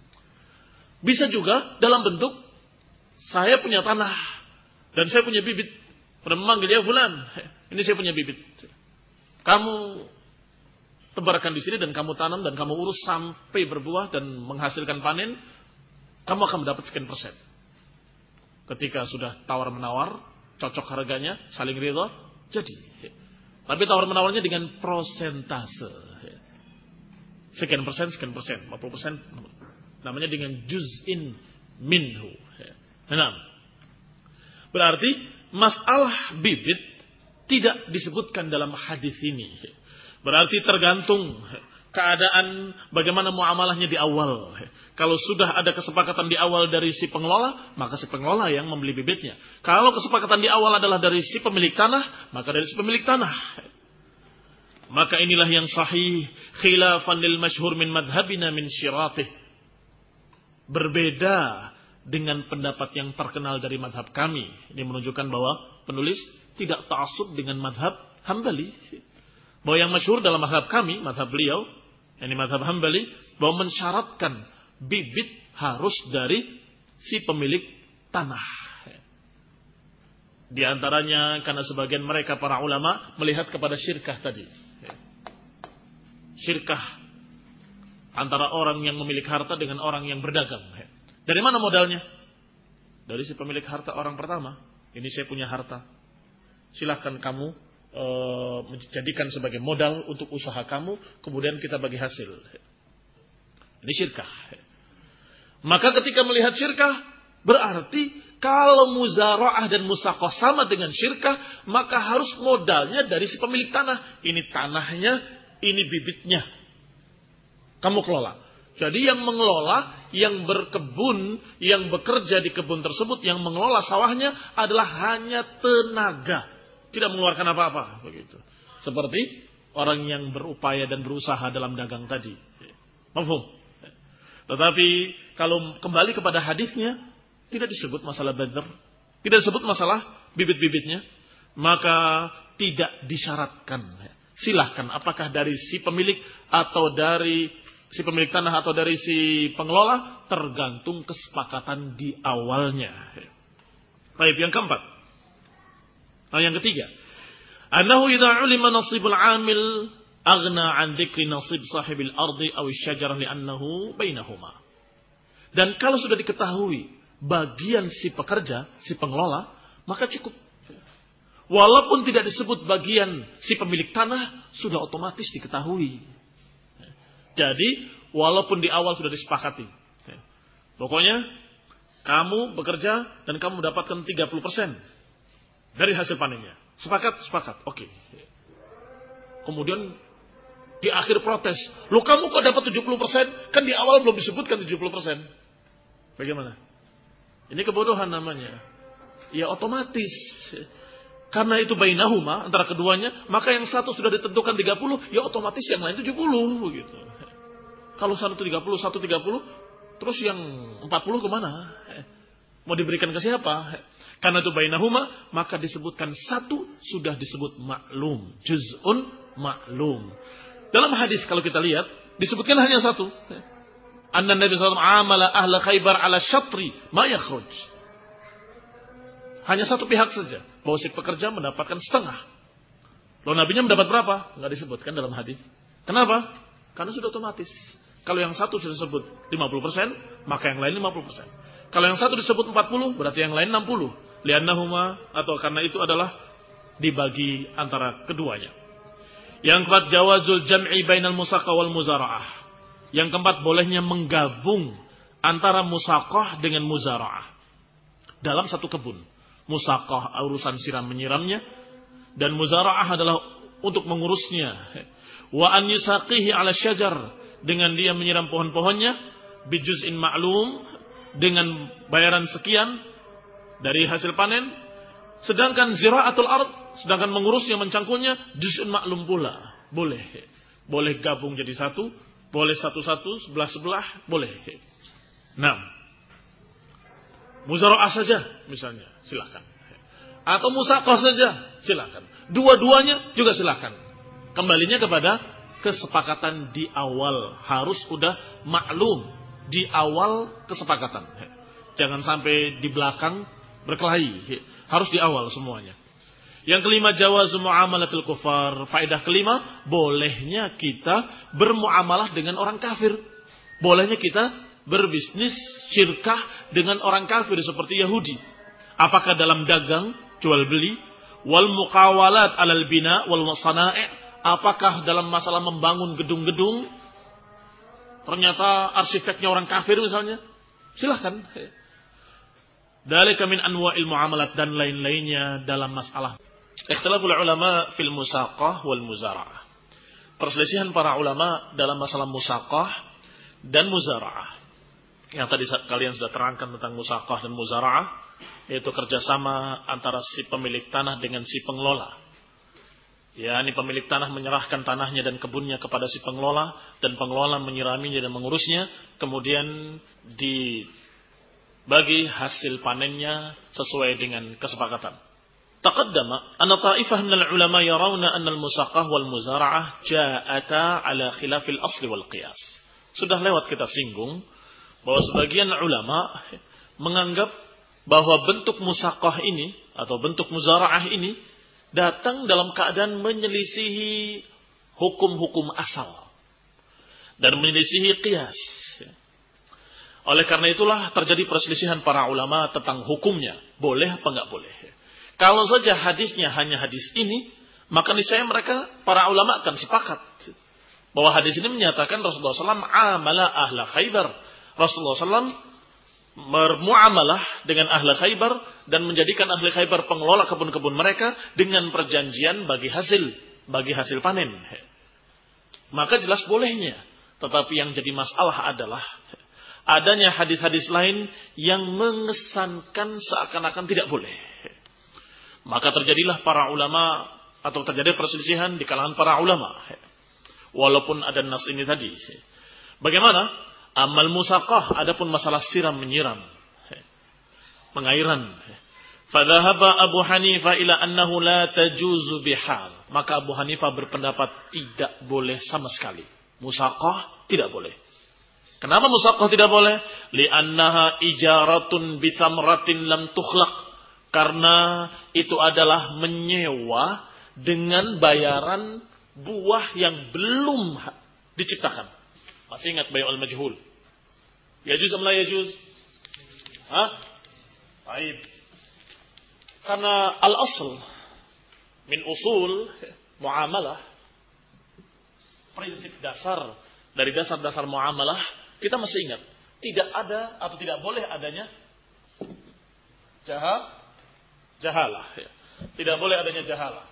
Bisa juga dalam bentuk saya punya tanah dan saya punya bibit. Pada memanggil dia fulan. Ini saya punya bibit. Kamu tebarkan di sini dan kamu tanam dan kamu urus sampai berbuah dan menghasilkan panen. Kamu akan mendapat sekian persen. Ketika sudah tawar-menawar, cocok harganya, saling ridha, jadi. Tapi tawar-menawarnya dengan prosentase. Sekian persen, sekian persen, lima puluh persen. Namanya dengan juz'in minhu. Nah, berarti masalah bibit tidak disebutkan dalam hadis ini. Berarti tergantung keadaan bagaimana muamalahnya di awal. Kalau sudah ada kesepakatan di awal dari si pengelola, maka si pengelola yang membeli bibitnya. Kalau kesepakatan di awal adalah dari si pemilik tanah, maka dari si pemilik tanah. Maka inilah yang sahih, khilafan lil masyhur min madhabina min syiratih. Berbeda dengan pendapat yang terkenal dari madhab kami. Ini menunjukkan bahwa penulis tidak ta'assub dengan madhab Hambali. Bahwa yang masyhur dalam madhab kami, madhab beliau, ini madhab Hambali, bahwa mensyaratkan bibit harus dari si pemilik tanah. Di antaranya karena sebagian mereka para ulama melihat kepada syirkah tadi. Syirkah antara orang yang memiliki harta dengan orang yang berdagang. Dari mana modalnya? Dari si pemilik harta orang pertama. Ini saya punya harta. Silahkan kamu e, menjadikan sebagai modal untuk usaha kamu. Kemudian kita bagi hasil. Ini syirkah. Maka ketika melihat syirkah, berarti kalau muzara'ah dan musaqah sama dengan syirkah, maka harus modalnya dari si pemilik tanah. Ini tanahnya, ini bibitnya. Kamu kelola. Jadi yang mengelola, yang berkebun, yang bekerja di kebun tersebut, yang mengelola sawahnya adalah hanya tenaga. Tidak mengeluarkan apa-apa. Begitu. Seperti orang yang berupaya dan berusaha dalam dagang tadi. Mafhum? Tetapi kalau kembali kepada hadisnya, tidak disebut masalah badr, tidak disebut masalah bibit-bibitnya, maka tidak disyaratkan. Silahkan apakah dari si pemilik atau dari si pemilik tanah atau dari si pengelola, tergantung kesepakatan di awalnya. Baik, yang keempat. Nah, yang ketiga, annahu idza ulima nasibul 'amil aghna an dzikri nasib sahibil ardi aw asy-syajarah li'annahu bainahuma. Dan kalau sudah diketahui bagian si pekerja, si pengelola, maka cukup. Walaupun tidak disebut bagian si pemilik tanah, sudah otomatis diketahui. Jadi, walaupun di awal sudah disepakati. Pokoknya Kamu bekerja dan kamu mendapatkan tiga puluh persen dari hasil panennya. Sepakat? Sepakat. Oke. Kemudian di akhir protes. Loh kamu kok dapat tujuh puluh persen? Kan di awal belum disebutkan tujuh puluh persen. Bagaimana? Ini kebodohan namanya. Ya otomatis. Karena itu bainahuma, antara keduanya, maka yang satu sudah ditentukan tiga puluh, ya otomatis yang lain tujuh puluh. Gitu. Kalau satu tiga puluh, satu tiga puluh, terus yang empat puluh kemana? Mau diberikan ke siapa? Karena itu bainahuma, maka disebutkan satu sudah disebut maklum. Juz'un maklum. Dalam hadis kalau kita lihat, disebutkan hanya satu. Anna Nabi sallallahu alaihi wasallam amala ahla Khaybar ala syatri ma yakhruj. Hanya satu pihak saja. Bahwa si pekerja mendapatkan setengah. Lalu nabinya mendapat berapa? Enggak disebutkan dalam hadis. Kenapa? Karena sudah otomatis. Kalau yang satu sudah disebut lima puluh persen, maka yang lain lima puluh persen. Kalau yang satu disebut empat puluh, berarti yang lain enam puluh. Liannahuma, atau karena itu adalah dibagi antara keduanya. Yang keempat, jawazul jam'i bainal musaqah wal muzara'ah. Yang keempat, bolehnya menggabung antara musaqah dengan muzara'ah. Dalam satu kebun. Musaqah urusan siram menyiramnya, dan muzara'ah adalah untuk mengurusnya. Wa an yusaqihi 'ala syajar, dengan dia menyiram pohon-pohonnya bijuz'in ma'lum, dengan bayaran sekian dari hasil panen. Sedangkan zira'atul ard, sedangkan mengurusnya mencangkulnya juz'un ma'lum pula. Boleh. Boleh gabung jadi satu, boleh satu-satu, sebelah-sebelah, boleh. Nah, muzara'ah saja misalnya, silakan. Atau musaqah saja, silakan. Dua-duanya juga silakan. Kembalinya kepada kesepakatan di awal. Harus sudah maklum di awal kesepakatan. Jangan sampai di belakang berkelahi. Harus di awal semuanya. Yang kelima, jawazu muamalatil kufar. Faedah kelima, bolehnya kita bermuamalah dengan orang kafir. Bolehnya kita berbisnis syirkah dengan orang kafir seperti Yahudi. Apakah dalam dagang, jual beli, wal muqawalat alal bina wal wasana'i, apakah dalam masalah membangun gedung-gedung, ternyata arsiteknya orang kafir misalnya, silahkan. Dzalika min anwa'il muamalat, dan lain-lainnya dalam masalah. Ikhtilaful ulama fil musaqah wal muzara'ah. Perselisihan para ulama dalam masalah musaqah dan muzara'ah. Yang tadi kalian sudah terangkan tentang musaqah dan muzara'ah, yaitu kerjasama antara si pemilik tanah dengan si pengelola. Ya, ini pemilik tanah menyerahkan tanahnya dan kebunnya kepada si pengelola, dan pengelola menyiraminya dan mengurusnya, kemudian dibagi hasil panennya sesuai dengan kesepakatan. Taqaddama anna ta'ifah minal ulama yarawna anna al-musaqah wal muzara'ah ja'ata ala khilafil asli wal qiyas. Sudah lewat kita singgung bahwa sebagian ulama menganggap bahwa bentuk musaqah ini atau bentuk muzara'ah ini datang dalam keadaan menyelisihi hukum-hukum asal dan menyelisihi qiyas. Oleh karena itulah terjadi perselisihan para ulama tentang hukumnya, boleh apa enggak boleh. Kalau saja hadisnya hanya hadis ini, maka niscaya mereka para ulama akan sepakat bahwa hadis ini menyatakan Rasulullah shallallahu alaihi wasallam amala ahla Khaybar. Rasulullah shallallahu alaihi wasallam bermuamalah dengan ahli Khaybar dan menjadikan ahli Khaybar pengelola kebun-kebun mereka dengan perjanjian bagi hasil, bagi hasil panen. Maka jelas bolehnya. Tetapi yang jadi masalah adalah adanya hadis-hadis lain yang mengesankan seakan-akan tidak boleh. Maka terjadilah para ulama atau terjadi perselisihan di kalangan para ulama. Walaupun ada nas ini tadi. Bagaimana? Amal musaqah, adapun masalah siram menyiram, pengairan. Fadhahaba Abu Hanifah ila annahu la tajuzu bihal. Maka Abu Hanifah berpendapat tidak boleh sama sekali. Musaqah tidak boleh. Kenapa musaqah tidak boleh? Li'annaha ijaratun bi thamratin lam tukhlaq. Karena itu adalah menyewa dengan bayaran buah yang belum diciptakan. Masih ingat bay'ul majhul? Yajuz am la yajuz? Hah? Baik. Karena al-asl min usul muamalah, prinsip dasar dari dasar-dasar muamalah, kita masih ingat, tidak ada atau tidak boleh adanya Jahal, jahalah. Ya. Tidak boleh adanya jahalah.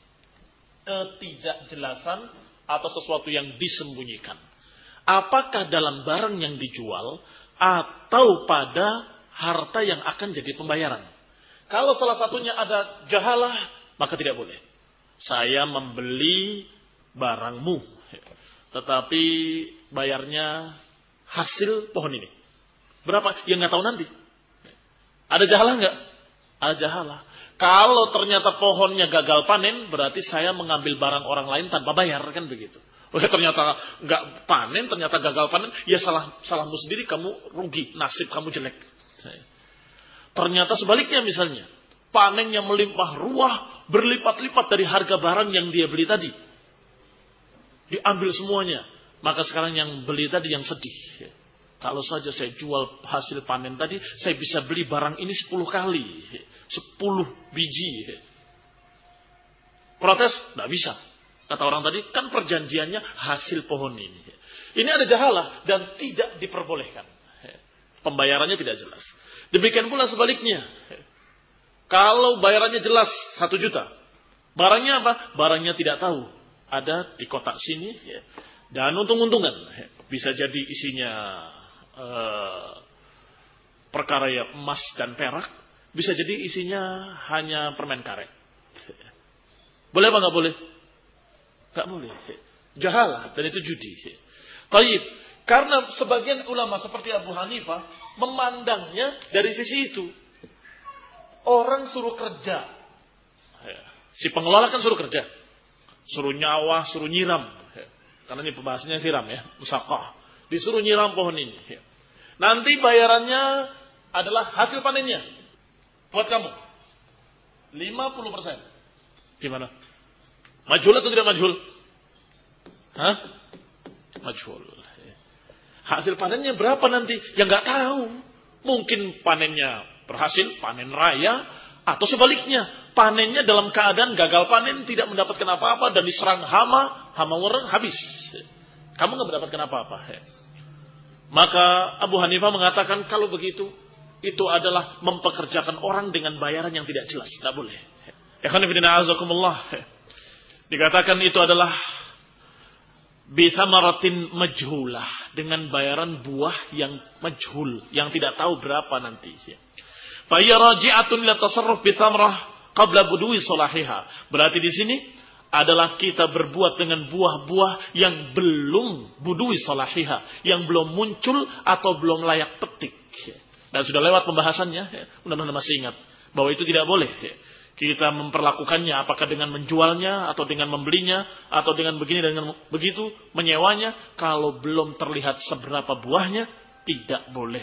Ketidakjelasan atau sesuatu yang disembunyikan. Apakah dalam barang yang dijual atau pada harta yang akan jadi pembayaran. Kalau salah satunya ada jahalah, maka tidak boleh. Saya membeli barangmu, tetapi bayarnya hasil pohon ini. Berapa? Yang nggak tahu nanti. Ada jahalah nggak? Ada jahalah. Kalau ternyata pohonnya gagal panen, berarti saya mengambil barang orang lain tanpa bayar, kan begitu. Oh, ternyata nggak panen, ternyata gagal panen, ya salah salahmu sendiri, kamu rugi, nasib kamu jelek. Ternyata sebaliknya misalnya, panennya melimpah ruah, berlipat-lipat dari harga barang yang dia beli tadi. Diambil semuanya. Maka sekarang yang beli tadi yang sedih. Kalau saja saya jual hasil panen tadi, saya bisa beli barang ini sepuluh kali. Sepuluh biji. Protes? Tidak bisa. Kata orang tadi, kan perjanjiannya hasil pohon ini. Ini ada jahalah dan tidak diperbolehkan. Pembayarannya tidak jelas. Demikian pula sebaliknya. Kalau bayarannya jelas satu juta. Barangnya apa? Barangnya tidak tahu. Ada di kotak sini. Dan untung-untungan. Bisa jadi isinya uh, perkara ya emas dan perak. Bisa jadi isinya hanya permen karet. Boleh apa nggak boleh? Nggak boleh. Jahalah. Dan itu judi. Baik. Karena sebagian ulama seperti Abu Hanifah memandangnya dari sisi itu. Orang suruh kerja. Si pengelola kan suruh kerja. Suruh nyawa, suruh nyiram. Karena ini pembahasannya siram ya. Musaqah. Disuruh nyiram pohon ini. Nanti bayarannya adalah hasil panennya. Buat kamu. lima puluh persen. Gimana? Majhul atau tidak majhul? Hah? Majhul. Hasil panennya berapa nanti? Ya nggak tahu. Mungkin panennya berhasil, panen raya, atau sebaliknya, panennya dalam keadaan gagal panen, tidak mendapatkan apa-apa dan diserang hama, hama wereng habis. Kamu nggak mendapatkan apa-apa. Maka Abu Hanifah mengatakan kalau begitu, itu adalah mempekerjakan orang dengan bayaran yang tidak jelas, tidak boleh. Ikhwan fillah azakumullah. Dikatakan itu adalah bithamaratin majhulah, dengan bayaran buah yang majhul, yang tidak tahu berapa nanti. Fa hiya raji'atun ila tasarruf bithamrah qabla budwi salahiha. Berarti di sini adalah kita berbuat dengan buah-buah yang belum budwi salahiha, yang belum muncul atau belum layak petik. Dan sudah lewat pembahasannya, mudah-mudahan masih ingat bahwa itu tidak boleh kita memperlakukannya, apakah dengan menjualnya atau dengan membelinya atau dengan begini dengan begitu menyewanya, kalau belum terlihat seberapa buahnya tidak boleh.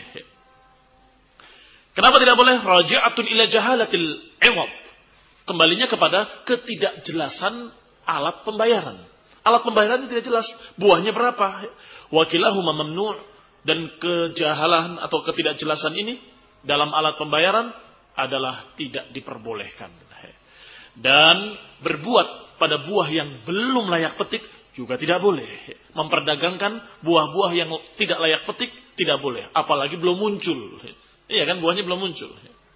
Kenapa tidak boleh? Raji'atun ila jahalatil 'iwad. Kembalinya kepada ketidakjelasan alat pembayaran. Alat pembayaran tidak jelas, buahnya berapa? Wa kilahuma mamnu', dan kejahalan atau ketidakjelasan ini dalam alat pembayaran adalah tidak diperbolehkan. Dan berbuat pada buah yang belum layak petik juga tidak boleh. Memperdagangkan buah-buah yang tidak layak petik tidak boleh. Apalagi belum muncul. Iya kan, buahnya belum muncul.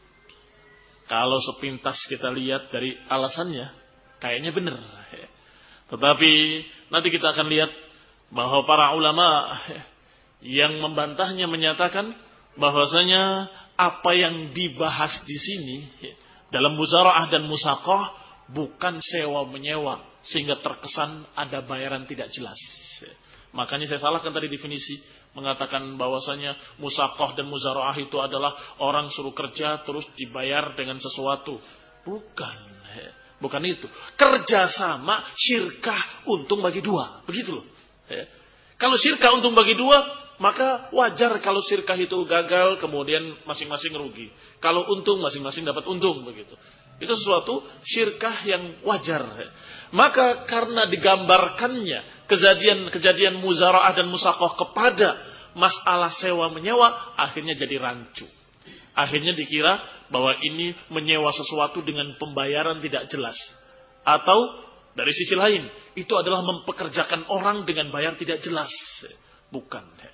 Kalau sepintas kita lihat dari alasannya, kayaknya benar. Tetapi nanti kita akan lihat bahwa para ulama yang membantahnya menyatakan bahwasanya apa yang dibahas di sini dalam muzara'ah dan musaqah bukan sewa menyewa sehingga terkesan ada bayaran tidak jelas. Makanya saya salahkan tadi definisi mengatakan bahwasanya musaqah dan muzara'ah itu adalah orang suruh kerja terus dibayar dengan sesuatu. Bukan. Bukan itu. Kerjasama syirkah untung bagi dua. Begitu loh. Kalau syirkah untung bagi dua, maka wajar kalau syirkah itu gagal, kemudian masing-masing rugi. Kalau untung, masing-masing dapat untung. Begitu. Itu sesuatu syirkah yang wajar. Maka karena digambarkannya kejadian-kejadian muzara'ah dan musaqah kepada masalah sewa menyewa, akhirnya jadi rancu. Akhirnya dikira bahwa ini menyewa sesuatu dengan pembayaran tidak jelas. Atau dari sisi lain, itu adalah mempekerjakan orang dengan bayar tidak jelas. Bukan.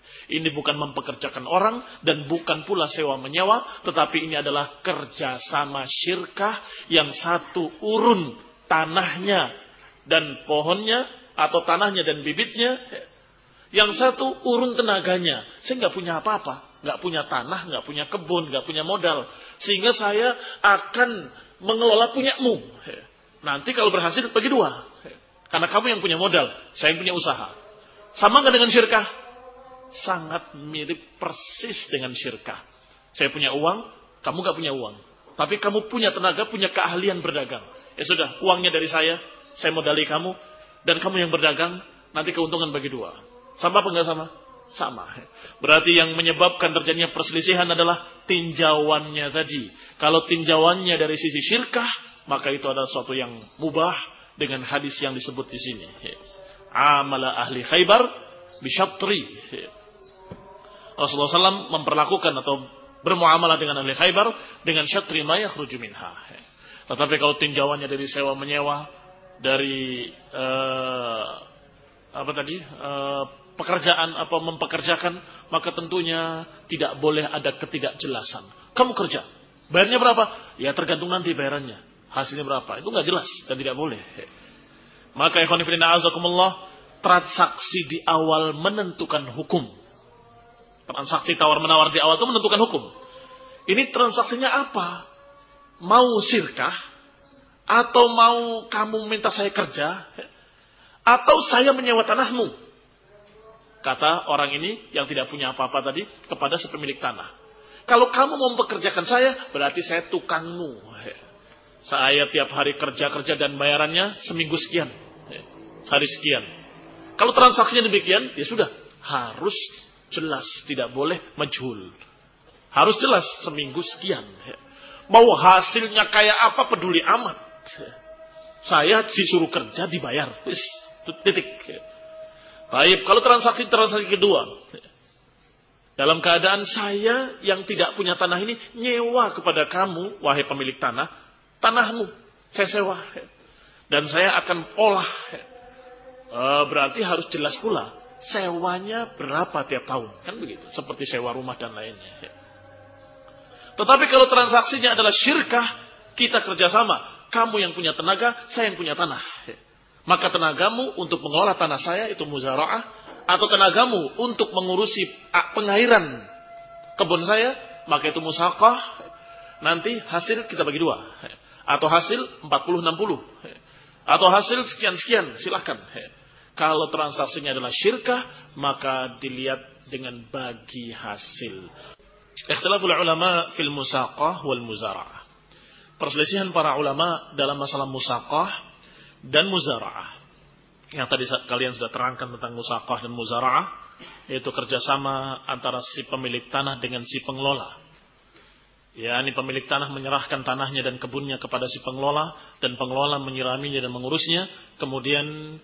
Ini bukan mempekerjakan orang dan bukan pula sewa menyewa, tetapi ini adalah kerjasama syirkah yang satu urun tanahnya dan pohonnya atau tanahnya dan bibitnya, yang satu urun tenaganya. Saya nggak punya apa-apa, nggak punya tanah, nggak punya kebun, nggak punya modal, sehingga saya akan mengelola punyamu. Nanti kalau berhasil bagi dua, karena kamu yang punya modal, saya yang punya usaha. Sama nggak dengan syirkah? Sangat mirip persis dengan syirkah. Saya punya uang, kamu gak punya uang. Tapi kamu punya tenaga, punya keahlian berdagang. Ya sudah, uangnya dari saya, saya modali kamu, dan kamu yang berdagang, nanti keuntungan bagi dua. Sama apa enggak sama? Sama. Berarti yang menyebabkan terjadinya perselisihan adalah tinjauannya tadi. Kalau tinjauannya dari sisi syirkah, maka itu adalah sesuatu yang mubah dengan hadis yang disebut di sini. Amala ahli Khaybar bisyatri. Rasulullah shallallahu alaihi wasallam memperlakukan atau bermuamalah dengan ahli Khaybar dengan syatri ma yakhruju minha. Tetapi kalau tinjauannya dari sewa menyewa, dari uh, apa tadi uh, pekerjaan apa mempekerjakan, maka tentunya tidak boleh ada ketidakjelasan. Kamu kerja, bayarnya berapa? Ya tergantung nanti bayarannya. Hasilnya berapa? Itu nggak jelas dan tidak boleh. Maka ikhwan fillah azakumullah, transaksi di awal menentukan hukum. Transaksi tawar-menawar di awal itu menentukan hukum. Ini transaksinya apa? Mau syirkah? Atau mau kamu minta saya kerja? Atau saya menyewa tanahmu? Kata orang ini yang tidak punya apa-apa tadi kepada sepemilik tanah. Kalau kamu mau mempekerjakan saya, berarti saya tukangmu. Saya tiap hari kerja-kerja dan bayarannya seminggu sekian. Sehari sekian. Kalau transaksinya demikian, ya sudah. Harus jelas, tidak boleh majhul. Harus jelas seminggu sekian. Mau hasilnya kayak apa peduli amat. Saya disuruh kerja dibayar. Titik. Baik, kalau transaksi-transaksi kedua. Dalam keadaan saya yang tidak punya tanah ini nyewa kepada kamu, wahai pemilik tanah, tanahmu saya sewa. Dan saya akan olah. Berarti harus jelas pula. Sewanya berapa tiap tahun, kan begitu, seperti sewa rumah dan lainnya. Tetapi kalau transaksinya adalah syirkah, kita kerjasama, kamu yang punya tenaga, saya yang punya tanah, maka tenagamu untuk mengelola tanah saya itu muzara'ah, atau tenagamu untuk mengurusi pengairan kebun saya, maka itu musaqah. Nanti hasil kita bagi dua, atau hasil empat puluh enam puluh, atau hasil sekian sekian, silahkan. Kalau transaksinya adalah syirkah, maka dilihat dengan bagi hasil. Ikhtilaful ulama fil musaqah wal muzara'ah. Perselisihan para ulama dalam masalah musaqah dan muzara'ah. Yang tadi kalian sudah terangkan tentang musaqah dan muzara'ah, yaitu kerjasama antara si pemilik tanah dengan si pengelola. Ya, ini pemilik tanah menyerahkan tanahnya dan kebunnya kepada si pengelola, dan pengelola menyiraminya dan mengurusnya, kemudian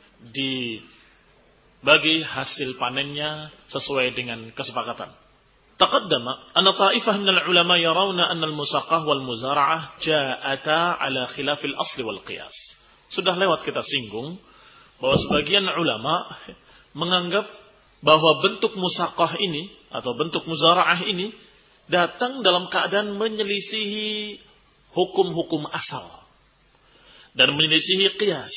dibagi hasil panennya sesuai dengan kesepakatan. Taqaddama anna ta'ifah minal ulama yarawna anna al-musaqah wal muzara'ah ja'ata ala khilafil asli wal qiyas. Sudah lewat kita singgung bahwa sebagian ulama menganggap bahwa bentuk musaqah ini atau bentuk muzara'ah ini datang dalam keadaan menyelisihi hukum-hukum asal dan menyelisihi qiyas.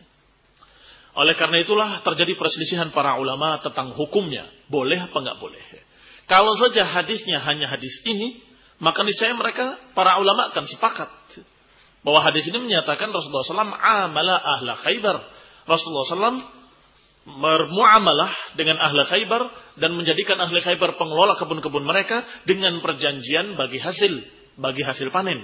Oleh karena itulah terjadi perselisihan para ulama tentang hukumnya, boleh apa enggak boleh. Kalau saja hadisnya hanya hadis ini, maka niscaya mereka para ulama akan sepakat bahwa hadis ini menyatakan Rasulullah shallallahu alaihi wasallam amala ahla Khaybar. Rasulullah shallallahu alaihi wasallam bermuamalah dengan ahli Khaybar dan menjadikan ahli Khaybar pengelola kebun-kebun mereka dengan perjanjian bagi hasil, bagi hasil panen.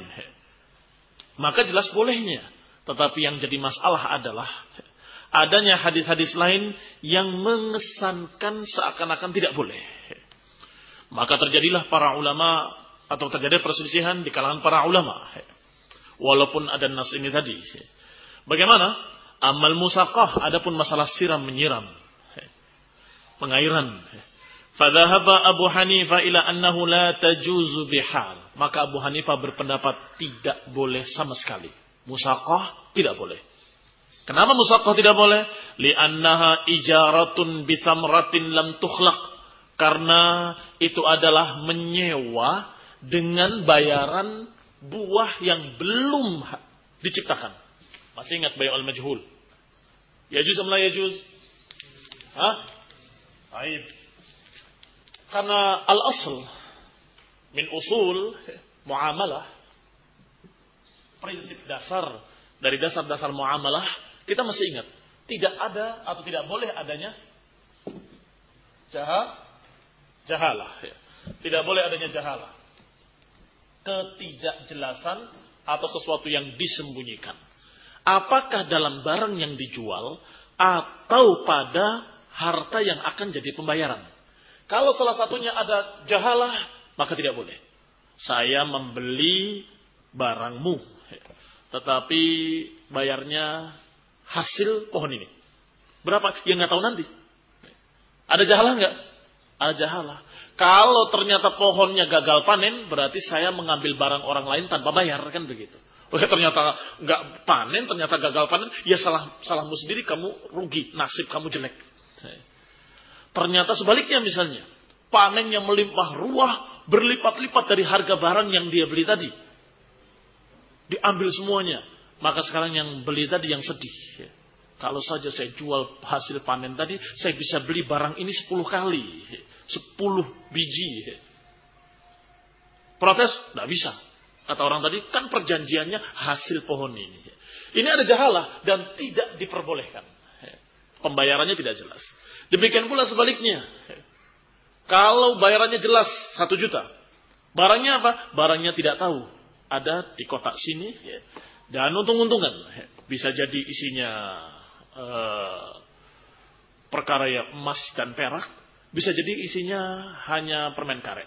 Maka jelas bolehnya. Tetapi yang jadi masalah adalah adanya hadis-hadis lain yang mengesankan seakan-akan tidak boleh. Maka terjadilah para ulama atau terjadi perselisihan di kalangan para ulama. Walaupun ada nas ini tadi. Bagaimana? Amal musaqah, adapun masalah siram menyiram, pengairan. Fadhahaba Abu Hanifah ila annahu la tajuzu bihal. Maka Abu Hanifah berpendapat tidak boleh sama sekali. Musaqah tidak boleh. Kenapa musaqah tidak boleh? Li'annaha ijaratun bi thamratin lam tukhlaq. Karena itu adalah menyewa dengan bayaran buah yang belum diciptakan. Masih ingat bay'ul majhul? Yajuz am la yajuz? Hah? Baik. Karena al-asl min usul muamalah, prinsip dasar dari dasar-dasar muamalah, kita masih ingat, tidak ada atau tidak boleh adanya jaha, jahalah. Tidak boleh adanya jahalah. Ketidakjelasan atau sesuatu yang disembunyikan. Apakah dalam barang yang dijual atau pada harta yang akan jadi pembayaran. Kalau salah satunya ada jahalah, maka tidak boleh. Saya membeli barangmu, tetapi bayarnya hasil pohon ini. Berapa? Ya nggak tahu nanti. Ada jahalah nggak? Ada jahalah. Kalau ternyata pohonnya gagal panen, berarti saya mengambil barang orang lain tanpa bayar, kan begitu. Oh, ternyata nggak panen, ternyata gagal panen, ya salah salahmu sendiri, kamu rugi, nasib kamu jelek. Ternyata sebaliknya misalnya, panen yang melimpah ruah, berlipat-lipat dari harga barang yang dia beli tadi. Diambil semuanya. Maka sekarang yang beli tadi yang sedih. Kalau saja saya jual hasil panen tadi, saya bisa beli barang ini sepuluh kali. Sepuluh biji. Protes? Tidak bisa. Kata orang tadi, kan perjanjiannya hasil pohon ini. Ini ada jahalah dan tidak diperbolehkan. Pembayarannya tidak jelas. Demikian pula sebaliknya. Kalau bayarannya jelas satu juta. Barangnya apa? Barangnya tidak tahu. Ada di kotak sini. Dan untung-untungan. Bisa jadi isinya uh, perkara ya emas dan perak. Bisa jadi isinya hanya permen karet.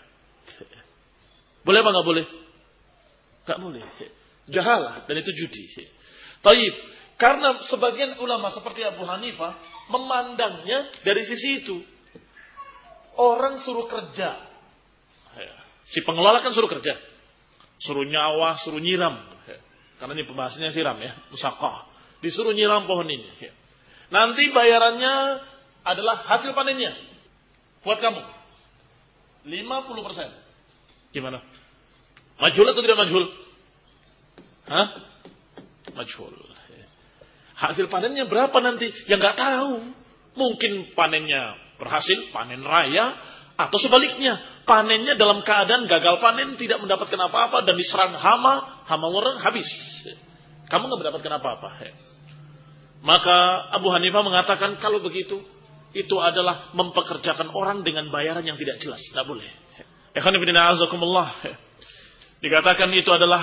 Boleh apa nggak boleh? Nggak boleh. Jahalah. Dan itu judi. Taib. Karena sebagian ulama seperti Abu Hanifah memandangnya dari sisi itu. Orang suruh kerja. Si pengelola kan suruh kerja. Suruh nyawa, suruh nyiram. Karena ini pembahasannya siram ya. Musaqah. Disuruh nyiram pohon ini. Nanti bayarannya adalah hasil panennya. Buat kamu. lima puluh persen. Gimana? Majhul atau tidak majhul? Hah? Majhul. Hasil panennya berapa nanti? Ya nggak tahu. Mungkin panennya berhasil, panen raya, atau sebaliknya, panennya dalam keadaan gagal panen, tidak mendapatkan apa-apa dan diserang hama, hama warang habis. Kamu nggak mendapatkan apa-apa. Maka Abu Hanifah mengatakan kalau begitu, itu adalah mempekerjakan orang dengan bayaran yang tidak jelas, tidak boleh. Ikhwan fillah azakumullah. Dikatakan itu adalah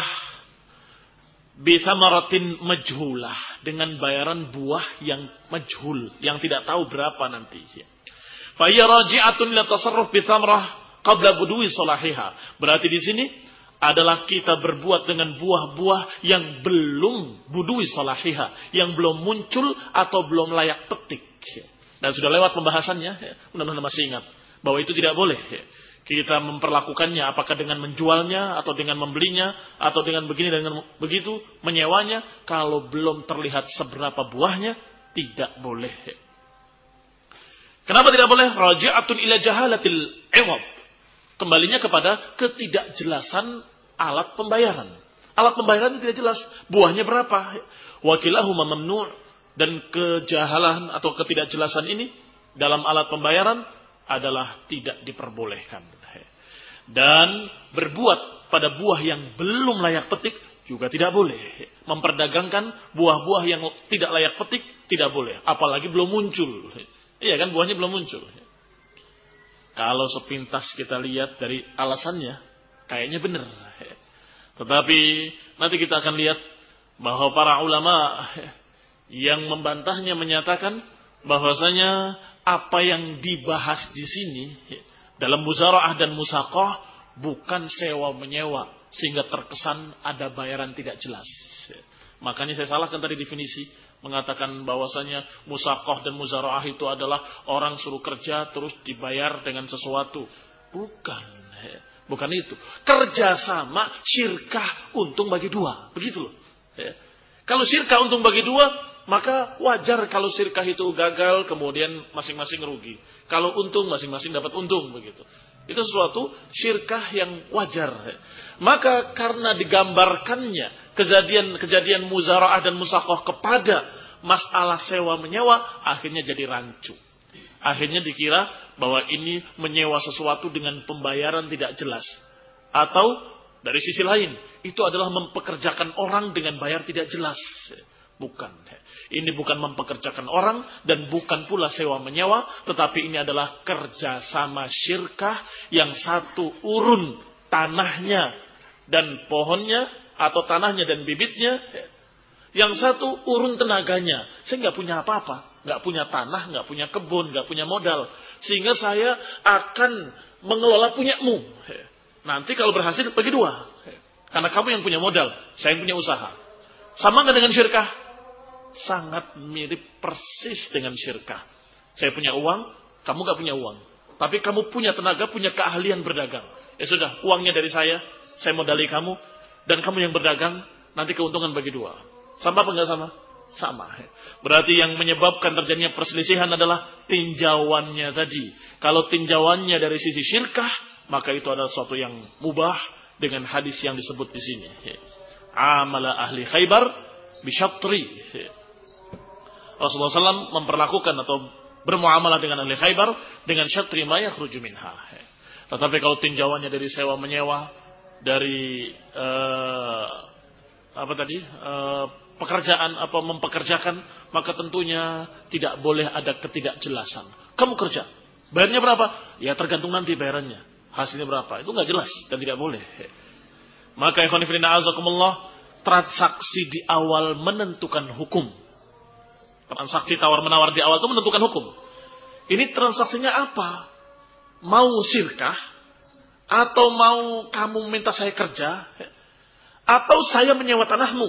bithamaratin majhulah, dengan bayaran buah yang majhul, yang tidak tahu berapa nanti. Fa hiya raji'atun la tasarruf bi thamrah qabla budwi salahiha. Berarti di sini adalah kita berbuat dengan buah-buah yang belum budwi salahiha, yang belum muncul atau belum layak petik. Dan sudah lewat pembahasannya, mudah-mudahan masih ingat bahwa itu tidak boleh. Kita memperlakukannya apakah dengan menjualnya atau dengan membelinya atau dengan begini dan dengan begitu menyewanya, kalau belum terlihat seberapa buahnya tidak boleh. Kenapa tidak boleh? Raji'atun ila jahalatil iwad. Kembalinya kepada ketidakjelasan alat pembayaran. Alat pembayaran tidak jelas, buahnya berapa? Wakilahuma mamnu', dan kejahalan atau ketidakjelasan ini dalam alat pembayaran adalah tidak diperbolehkan. Dan berbuat pada buah yang belum layak petik juga tidak boleh. Memperdagangkan buah-buah yang tidak layak petik tidak boleh. Apalagi belum muncul. Iya kan, buahnya belum muncul. Kalau sepintas kita lihat dari alasannya, kayaknya benar. Tetapi nanti kita akan lihat bahwa para ulama yang membantahnya menyatakan bahwasanya apa yang dibahas di sini dalam muzara'ah dan musaqah bukan sewa menyewa sehingga terkesan ada bayaran tidak jelas. Makanya saya salahkan tadi definisi mengatakan bahwasanya musaqah dan muzara'ah itu adalah orang suruh kerja terus dibayar dengan sesuatu. Bukan, bukan itu. Kerjasama syirkah untung bagi dua, begitu loh. Kalau syirkah untung bagi dua, maka wajar kalau syirkah itu gagal, kemudian masing-masing rugi. Kalau untung, masing-masing dapat untung begitu. Itu sesuatu syirkah yang wajar. Maka karena digambarkannya kejadian-kejadian muzara'ah dan musaqah kepada masalah sewa menyewa, akhirnya jadi rancu. Akhirnya dikira bahwa ini menyewa sesuatu dengan pembayaran tidak jelas. Atau dari sisi lain, itu adalah mempekerjakan orang dengan bayar tidak jelas. Bukan. Ini bukan mempekerjakan orang dan bukan pula sewa menyewa, tetapi ini adalah kerjasama syirkah yang satu urun tanahnya dan pohonnya atau tanahnya dan bibitnya, yang satu urun tenaganya. Saya nggak punya apa-apa, nggak punya tanah, nggak punya kebun, nggak punya modal, sehingga saya akan mengelola punyamu. Nanti kalau berhasil bagi dua, karena kamu yang punya modal, saya yang punya usaha. Sama nggak dengan syirkah? Sangat mirip persis dengan syirkah. Saya punya uang, kamu gak punya uang. Tapi kamu punya tenaga, punya keahlian berdagang. Ya sudah, uangnya dari saya, saya modali kamu, dan kamu yang berdagang, nanti keuntungan bagi dua. Sama apa enggak sama? Sama. Berarti yang menyebabkan terjadinya perselisihan adalah tinjauannya tadi. Kalau tinjauannya dari sisi syirkah, maka itu adalah sesuatu yang mubah dengan hadis yang disebut di sini. Amala ahli Khaybar bisyatri. Rasulullah shallallahu alaihi wasallam memperlakukan atau bermuamalah dengan ahli Khaybar dengan syatri ma yakhruju minha. Tetapi kalau tinjauannya dari sewa menyewa, dari uh, apa tadi uh, pekerjaan apa mempekerjakan, maka tentunya tidak boleh ada ketidakjelasan. Kamu kerja, bayarnya berapa? Ya tergantung nanti bayarannya. Hasilnya berapa? Itu nggak jelas dan tidak boleh. Maka ikhwan fillah azakumullah, transaksi di awal menentukan hukum. Transaksi tawar-menawar di awal itu menentukan hukum. Ini transaksinya apa? Mau syirkah? Atau mau kamu minta saya kerja? Atau saya menyewa tanahmu?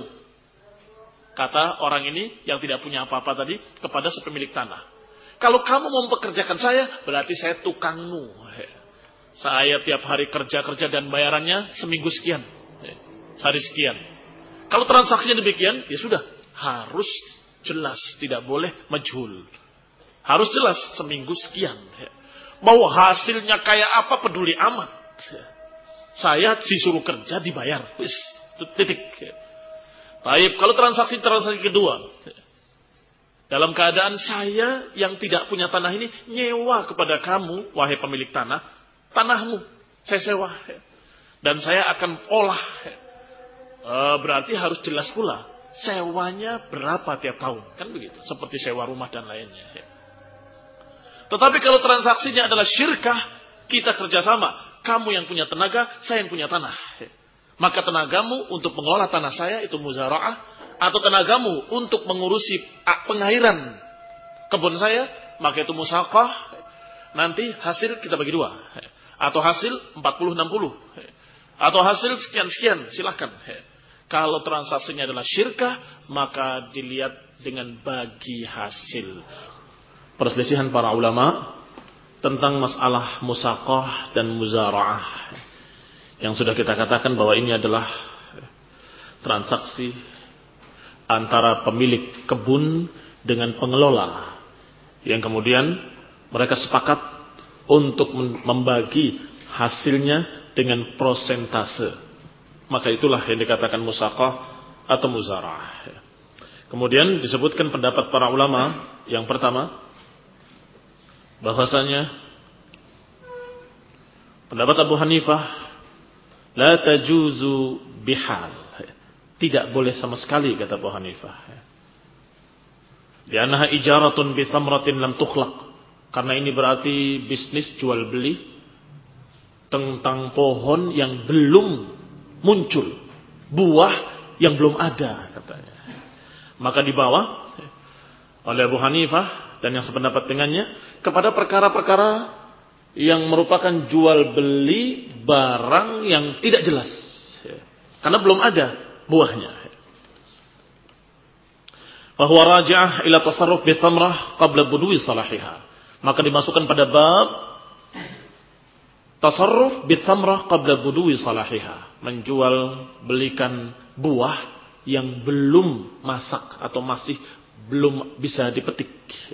Kata orang ini yang tidak punya apa-apa tadi kepada sepemilik tanah. Kalau kamu mau mempekerjakan saya, berarti saya tukangmu. Saya tiap hari kerja-kerja dan bayarannya seminggu sekian. Sehari sekian. Kalau transaksinya demikian, ya sudah. Harus jelas, tidak boleh majhul. Harus jelas, seminggu sekian. Mau hasilnya kayak apa peduli amat. Saya disuruh kerja dibayar. Wis, titik. Baik, kalau transaksi-transaksi kedua. Dalam keadaan saya yang tidak punya tanah ini nyewa kepada kamu, wahai pemilik tanah, tanahmu saya sewa. Dan saya akan olah. E, berarti harus jelas pula. Sewanya berapa tiap tahun? Kan begitu. Seperti sewa rumah dan lainnya. Tetapi kalau transaksinya adalah syirkah, kita kerjasama. Kamu yang punya tenaga, saya yang punya tanah. Maka tenagamu untuk mengolah tanah saya, itu muzara'ah. Atau tenagamu untuk mengurusi pengairan kebun saya, maka itu musaqah. Nanti hasil kita bagi dua. Atau hasil empat puluh enam puluh. Atau hasil sekian-sekian, silahkan. Kalau transaksinya adalah syirkah, maka dilihat dengan bagi hasil. Perselisihan para ulama tentang masalah musaqah dan muzara'ah. Yang sudah kita katakan bahwa ini adalah transaksi antara pemilik kebun dengan pengelola. Yang kemudian mereka sepakat untuk membagi hasilnya dengan prosentase. Maka itulah yang dikatakan musaqah atau muzara'ah. Kemudian disebutkan pendapat para ulama yang pertama, bahwasanya pendapat Abu Hanifah, la tajuzu bihal, tidak boleh sama sekali, kata Abu Hanifah. Li'annaha ijaratun bi thamratin lam tukhlaq, karena ini berarti bisnis jual beli tentang pohon yang belum muncul, buah yang belum ada, katanya. Maka dibawa oleh Abu Hanifah dan yang sependapat dengannya kepada perkara-perkara yang merupakan jual beli barang yang tidak jelas, karena belum ada buahnya. Wa huwa raji'ah ila tasarruf bi thamrah qabla budwi salahiha. Maka dimasukkan pada bab tasarruf bi thamrah qabla budwi salahiha, menjual belikan buah yang belum masak atau masih belum bisa dipetik.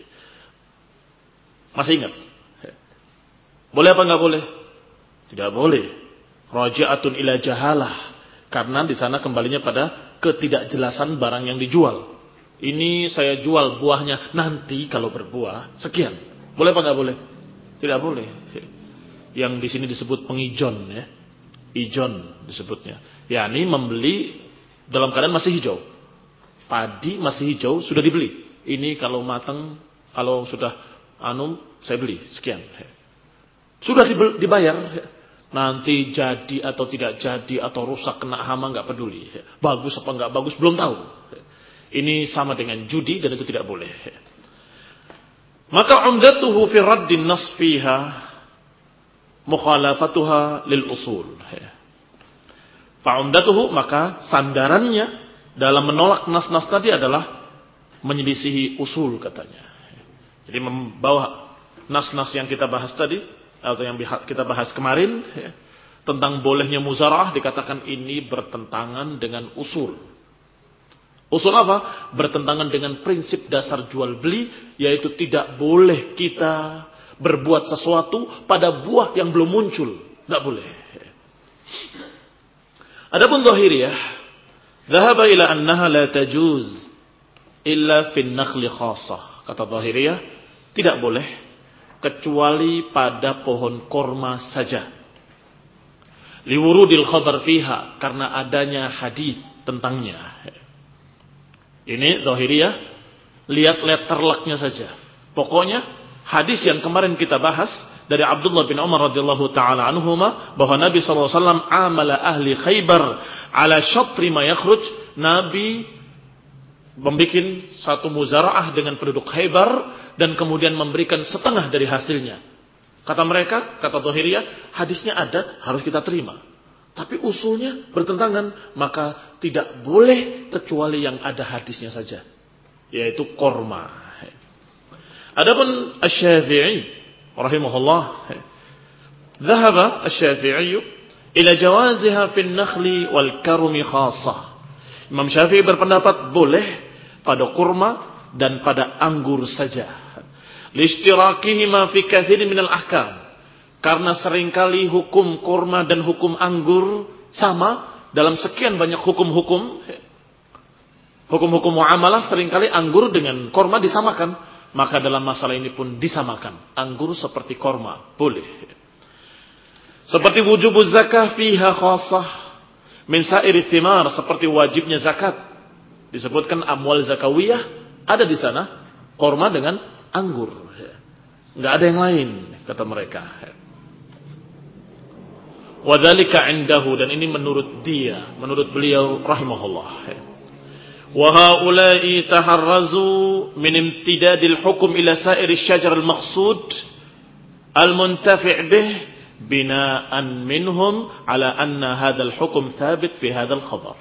Masih ingat? Boleh apa enggak boleh? Tidak boleh. Raji'atun ila jahalah. Karena di sana kembalinya pada ketidakjelasan barang yang dijual. Ini saya jual buahnya, nanti kalau berbuah sekian. Boleh apa enggak boleh? Tidak boleh. Yang di sini disebut pengijon ya. Ijon disebutnya. yakni membeli dalam keadaan masih hijau. Padi masih hijau sudah dibeli. Ini kalau matang, kalau sudah anu saya beli sekian. Sudah dibayar. Nanti jadi atau tidak jadi atau rusak kena hama nggak peduli. Bagus apa nggak bagus belum tahu. Ini sama dengan judi dan itu tidak boleh. Maka umdatuhu fi raddin nas fiha mukhalafatuha lil usul. Fa umdatuhu, maka sandarannya dalam menolak nas-nas tadi adalah menyelisihi usul katanya. Jadi membawa nas-nas yang kita bahas tadi atau yang kita bahas kemarin ya, tentang bolehnya muzara'ah, dikatakan ini bertentangan dengan usul. Usul apa? Bertentangan dengan prinsip dasar jual beli, yaitu tidak boleh kita berbuat sesuatu pada buah yang belum muncul. Tidak boleh. Adapun zahiriyah, dhahaba ila annaha la tajuz illa fin nakhli khassah. Kata zahiriyah, tidak boleh kecuali pada pohon korma saja. Liwurudil khabar fiha, karena adanya hadis tentangnya. Ini zahiriyah, lihat letterlaknya saja. Pokoknya hadis yang kemarin kita bahas dari Abdullah bin Umar radhiyallahu taala anhuma bahwa Nabi sallallahu alaihi wasallam amala ahli Khaybar ala syatri ma yakhruj. Nabi membikin satu muzaraah dengan penduduk Khaybar dan kemudian memberikan setengah dari hasilnya. Kata mereka, kata zahiriyah, hadisnya ada, harus kita terima. Tapi usulnya bertentangan, maka tidak boleh kecuali yang ada hadisnya saja, yaitu korma. Adapun Asy-Syafi'i rahimahullah, dhahaba Asy-Syafi'i ila jawaziha fin nakhli wal karumi khassah. Imam Syafi'i berpendapat boleh pada kurma dan pada anggur saja. Lishtirakihima fi katsirin minal ahkam. Karena seringkali hukum kurma dan hukum anggur sama dalam sekian banyak hukum-hukum. Hukum-hukum muamalah seringkali anggur dengan kurma disamakan. Maka dalam masalah ini pun disamakan. Anggur seperti kurma, boleh. Seperti wujubuz zakah fiha khassah min sa'iri thimar, seperti wajibnya zakat. Disebutkan amwal zakawiyah ada di sana, kurma dengan anggur. Enggak ada yang lain kata mereka. Wadzalika indahu, dan ini menurut dia, menurut beliau rahimahullah. Wa haula'i taharrazu min imtidadil hukm ila sa'iri syajar al-maqsud al-muntafi' bih bina'an minhum ala anna hadzal hukm thabit fi hadzal khabar.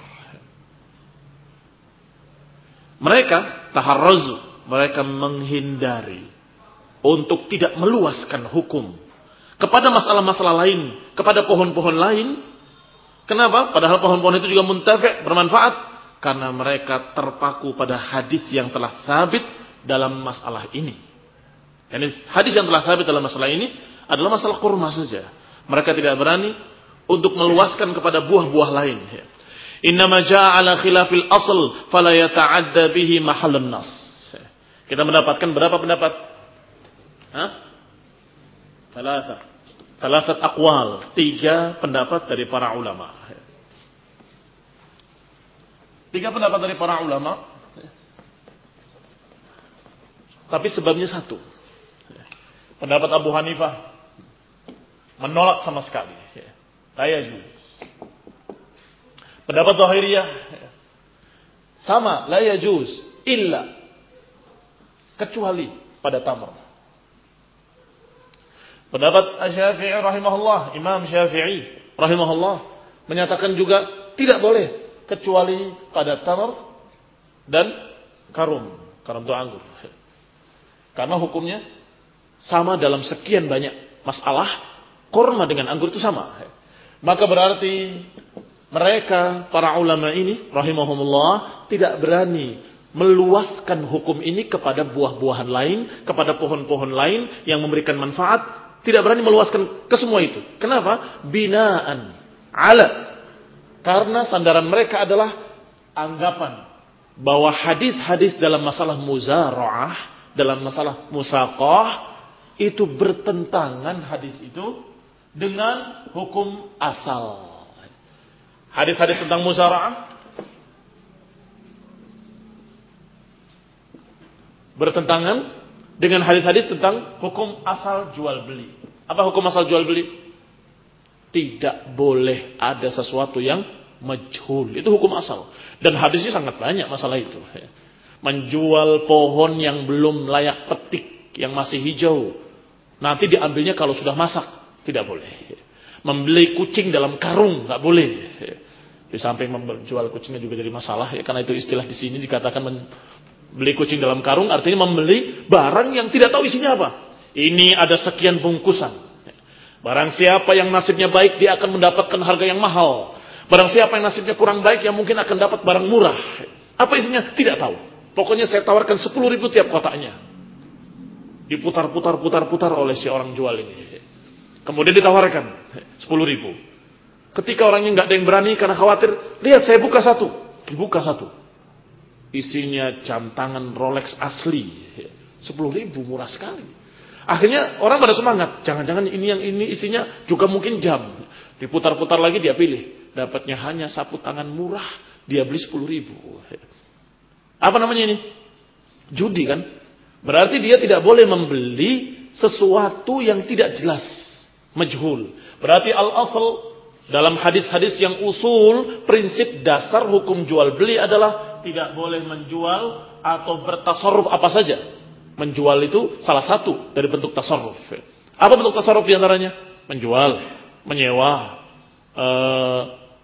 Mereka taharrazu, mereka menghindari untuk tidak meluaskan hukum kepada masalah-masalah lain, kepada pohon-pohon lain. Kenapa? Padahal pohon-pohon itu juga muntafi', bermanfaat, karena mereka terpaku pada hadis yang telah sabit dalam masalah ini. Yani hadis yang telah sabit dalam masalah ini adalah masalah kurma saja. Mereka tidak berani untuk meluaskan kepada buah-buah lain. Innama jaa ala khilafil asl fala yata'adda bihi mahallun nas. Kita mendapatkan berapa pendapat? Hah? Thalatha. Thalathat aqwal, tiga pendapat dari para ulama. Tiga pendapat dari para ulama. Tapi sebabnya satu. Pendapat Abu Hanifah menolak sama sekali. La yajuz. Pendapat Zahiriyah sama, la yajuz illa, kecuali pada tamar. Pendapat Asy-Syafi'i rahimahullah, Imam Syafi'i rahimahullah menyatakan juga tidak boleh kecuali pada tamar dan karum. Karum itu anggur. Karena hukumnya sama dalam sekian banyak masalah, kurma dengan anggur itu sama. Maka berarti mereka para ulama ini rahimahumullah tidak berani meluaskan hukum ini kepada buah-buahan lain, kepada pohon-pohon lain yang memberikan manfaat, tidak berani meluaskan ke semua itu. Kenapa? Binaan ala, karena sandaran mereka adalah anggapan bahwa hadis-hadis dalam masalah muzara'ah, dalam masalah musaqah, itu bertentangan hadis itu dengan hukum asal. Hadis-hadis tentang muzara'ah bertentangan dengan hadis-hadis tentang hukum asal jual beli. Apa hukum asal jual beli? Tidak boleh ada sesuatu yang majhul. Itu hukum asal. Dan hadisnya sangat banyak masalah itu. Menjual pohon yang belum layak petik, yang masih hijau, nanti diambilnya kalau sudah masak. Tidak boleh. Membeli kucing dalam karung, nggak boleh. Di samping menjual kucingnya juga jadi masalah, ya, karena itu istilah di sini dikatakan beli kucing dalam karung, artinya membeli barang yang tidak tahu isinya apa. Ini ada sekian bungkusan. Barang siapa yang nasibnya baik, dia akan mendapatkan harga yang mahal. Barang siapa yang nasibnya kurang baik, yang mungkin akan dapat barang murah. Apa isinya? Tidak tahu. Pokoknya saya tawarkan sepuluh ribu tiap kotaknya. Diputar-putar-putar-putar oleh si orang jual ini. Kemudian ditawarkan sepuluh ribu. Ketika orangnya nggak ada yang berani karena khawatir, lihat saya buka satu. Dibuka satu. Isinya jam tangan Rolex asli. sepuluh ribu, murah sekali. Akhirnya orang pada semangat. Jangan-jangan ini yang ini isinya juga mungkin jam. Diputar-putar lagi dia pilih. Dapatnya hanya sapu tangan murah. Dia beli sepuluh ribu. Apa namanya ini? Judi kan? Berarti dia tidak boleh membeli sesuatu yang tidak jelas. Majhul. Berarti al-asal dalam hadis-hadis yang usul, prinsip dasar hukum jual beli adalah tidak boleh menjual atau bertasarruf apa saja. Menjual itu salah satu dari bentuk tasarruf. Apa bentuk tasarruf diantaranya? Menjual, menyewa, uh,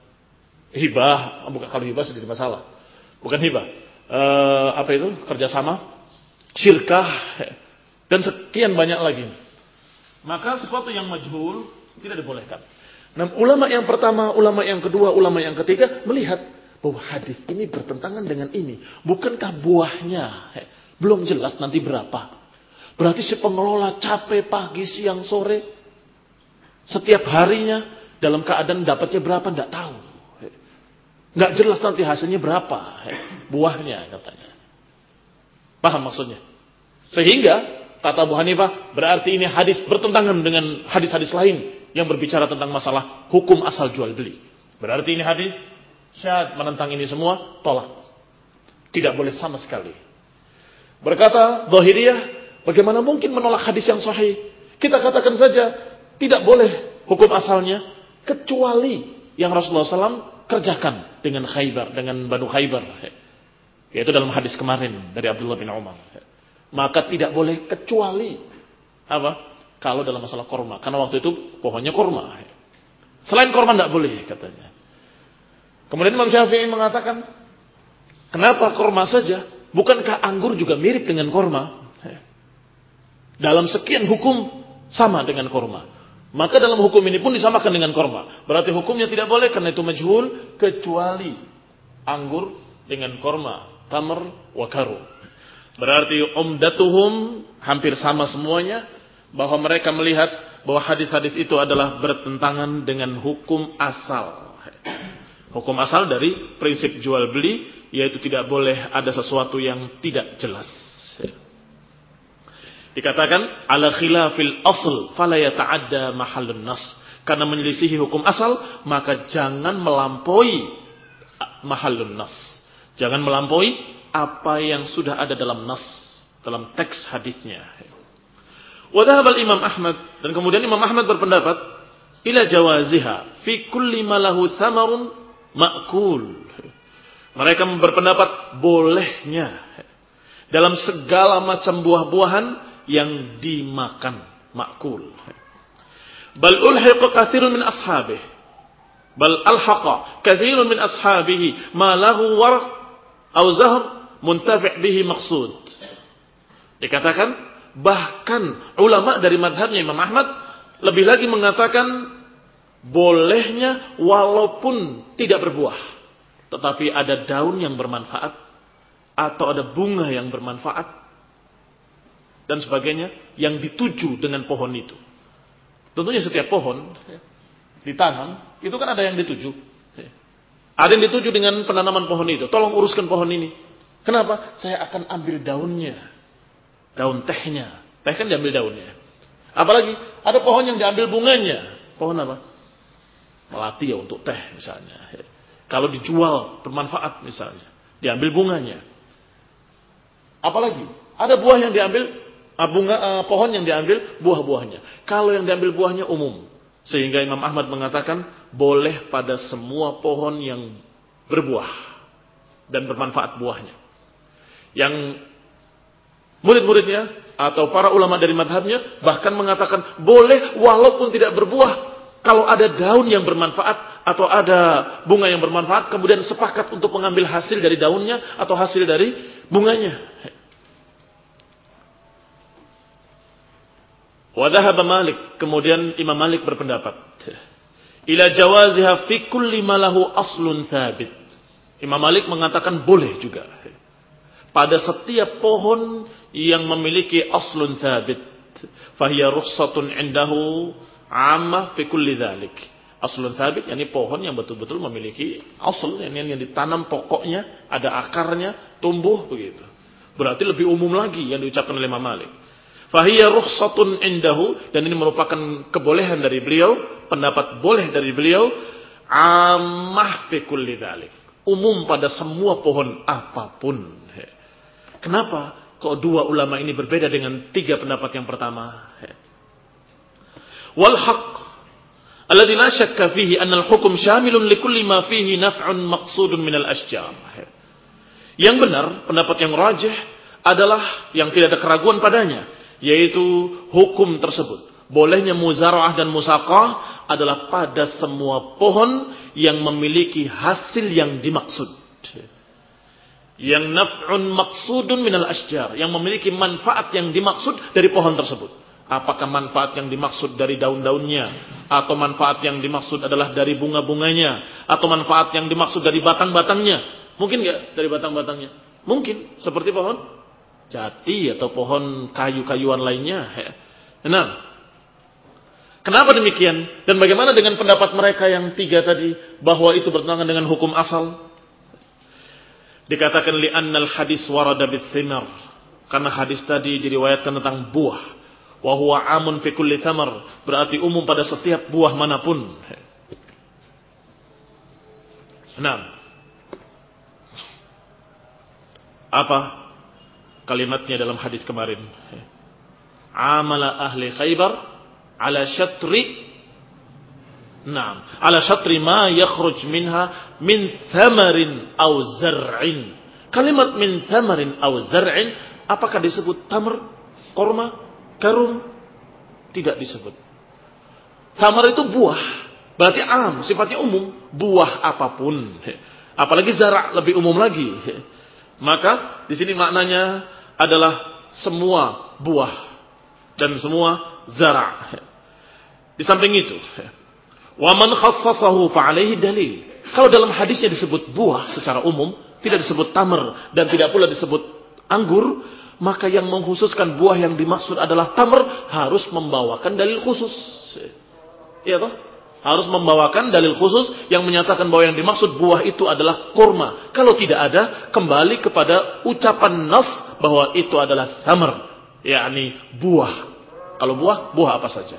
hibah. Bukan, kalau hibah sedikit masalah. Bukan hibah. Uh, apa itu? Kerjasama, syirkah, dan sekian banyak lagi. Maka sesuatu yang majhul tidak dibolehkan. Nah, ulama yang pertama, ulama yang kedua, ulama yang ketiga melihat bahwa hadis ini bertentangan dengan ini. Bukankah buahnya belum jelas nanti berapa? Berarti si pengelola capek pagi, siang, sore, setiap harinya dalam keadaan dapatnya berapa tidak tahu. Nggak jelas nanti hasilnya berapa buahnya katanya. Paham maksudnya? Sehingga kata Abu Hanifah, berarti ini hadis bertentangan dengan hadis-hadis lain yang berbicara tentang masalah hukum asal jual beli. Berarti ini hadis syad menentang ini semua, tolak. Tidak boleh sama sekali. Berkata Zahiriyah, bagaimana mungkin menolak hadis yang sahih? Kita katakan saja tidak boleh hukum asalnya kecuali yang Rasulullah shallallahu alaihi wasallam kerjakan dengan Khaybar, dengan Banu Khaybar. Yaitu dalam hadis kemarin dari Abdullah bin Umar. Maka tidak boleh kecuali apa? Kalau dalam masalah korma. Karena waktu itu pohonnya korma. Selain korma tidak boleh katanya. Kemudian Imam Syafi'i mengatakan, kenapa korma saja? Bukankah anggur juga mirip dengan korma? Dalam sekian hukum sama dengan korma. Maka dalam hukum ini pun disamakan dengan korma. Berarti hukumnya tidak boleh karena itu majhul kecuali anggur dengan korma. Tamr wa karu. Berarti umdatuhum hampir sama semuanya. Bahwa mereka melihat bahwa hadis-hadis itu adalah bertentangan dengan hukum asal. Hukum asal dari prinsip jual beli, yaitu tidak boleh ada sesuatu yang tidak jelas. Dikatakan ala khilafil asl fala yata'adda mahallun nas. Karena menyelisihi hukum asal, maka jangan melampaui mahallun nas. Jangan melampaui apa yang sudah ada dalam nas, dalam teks hadisnya. Wa dhahaba Imam Ahmad, dan kemudian Imam Ahmad berpendapat ila jawaziha fi kulli ma lahu samarun ma'kul. Mereka berpendapat bolehnya dalam segala macam buah-buahan yang dimakan, ma'kul. Bal ulhiqa katsirun min ashabihi. Bal alhaqa katsirun min ashabihi ma lahu warq aw zahr muntafi' bihi maqsud. Dikatakan bahkan ulama dari madhabnya Imam Ahmad lebih lagi mengatakan bolehnya walaupun tidak berbuah, tetapi ada daun yang bermanfaat atau ada bunga yang bermanfaat dan sebagainya yang dituju dengan pohon itu. Tentunya setiap pohon ditanam itu kan ada yang dituju. Ada yang dituju dengan penanaman pohon itu. Tolong uruskan pohon ini. Kenapa? Saya akan ambil daunnya, daun tehnya. Teh kan diambil daunnya. Apalagi ada pohon yang diambil bunganya. Pohon apa? Melati ya untuk teh misalnya. Kalau dijual bermanfaat misalnya, diambil bunganya. Apalagi ada buah yang diambil, bunga uh, pohon yang diambil buah-buahnya. Kalau yang diambil buahnya umum, sehingga Imam Ahmad mengatakan boleh pada semua pohon yang berbuah dan bermanfaat buahnya. Yang murid-muridnya atau para ulama dari madhabnya bahkan mengatakan boleh walaupun tidak berbuah. Kalau ada daun yang bermanfaat atau ada bunga yang bermanfaat, kemudian sepakat untuk mengambil hasil dari daunnya atau hasil dari bunganya. Wa dhahaba Malik, kemudian Imam Malik berpendapat ila jawaziha fi kulli ma lahu aslun thabit. Imam Malik mengatakan boleh juga pada setiap pohon yang memiliki aslun thabit. Fahiya rukhsatun indahu amma fi kulli dzalik. Aslun thabit yakni pohon yang betul-betul memiliki asal, yang, yang ditanam pokoknya, ada akarnya, tumbuh begitu. Berarti lebih umum lagi yang diucapkan oleh Imam Malik. Fahiya rukhsatun indahu, dan ini merupakan kebolehan dari beliau, pendapat boleh dari beliau, ammah fi kulli dzalik. Umum pada semua pohon apapun. Kenapa kok dua ulama ini berbeda dengan tiga pendapat yang pertama? Wal haqq alladhi la syakka fihi anna al-hukm syamilun li kulli ma fihi naf'un maqsudun min al-ashjar. Yang benar, pendapat yang rajih adalah yang tidak ada keraguan padanya, yaitu hukum tersebut bolehnya muzara'ah dan musaqah adalah pada semua pohon yang memiliki hasil yang dimaksud. Yang naf'un maqsudun minal asjar, yang memiliki manfaat yang dimaksud dari pohon tersebut. Apakah manfaat yang dimaksud dari daun-daunnya, atau manfaat yang dimaksud adalah dari bunga-bunganya, atau manfaat yang dimaksud dari batang-batangnya? Mungkin enggak dari batang-batangnya? Mungkin, seperti pohon jati atau pohon kayu-kayuan lainnya. Nah, kenapa demikian? Dan bagaimana dengan pendapat mereka yang tiga tadi, bahwa itu bertentangan dengan hukum asal? Dikatakan li'annal hadis warada bits-thimar, karena hadis tadi diriwayatkan tentang buah. Wa huwa amun fi kulli thamar, berarti umum pada setiap buah manapun. Nah, apa kalimatnya dalam hadis kemarin? Amala ahli Khaybar ala syatri, Naam, ala syatri ma yakhruj minha min thamarin aw zar'in. Kalimat min thamarin aw zar'in, apakah disebut tamr, korma, garum? Tidak disebut. Thamar itu buah, berarti am, sifatnya umum, buah apapun. Apalagi zara' lebih umum lagi. Maka di sini maknanya adalah semua buah dan semua zara'. Di samping itu, wa man khassasahu fa alaihi dalil. Kalau dalam hadisnya disebut buah secara umum, tidak disebut tamr dan tidak pula disebut anggur, maka yang mengkhususkan buah yang dimaksud adalah tamr harus membawakan dalil khusus. Iya toh? Harus membawakan dalil khusus yang menyatakan bahwa yang dimaksud buah itu adalah kurma. Kalau tidak ada, kembali kepada ucapan nas bahwa itu adalah tamr, yakni buah. Kalau buah, buah apa saja.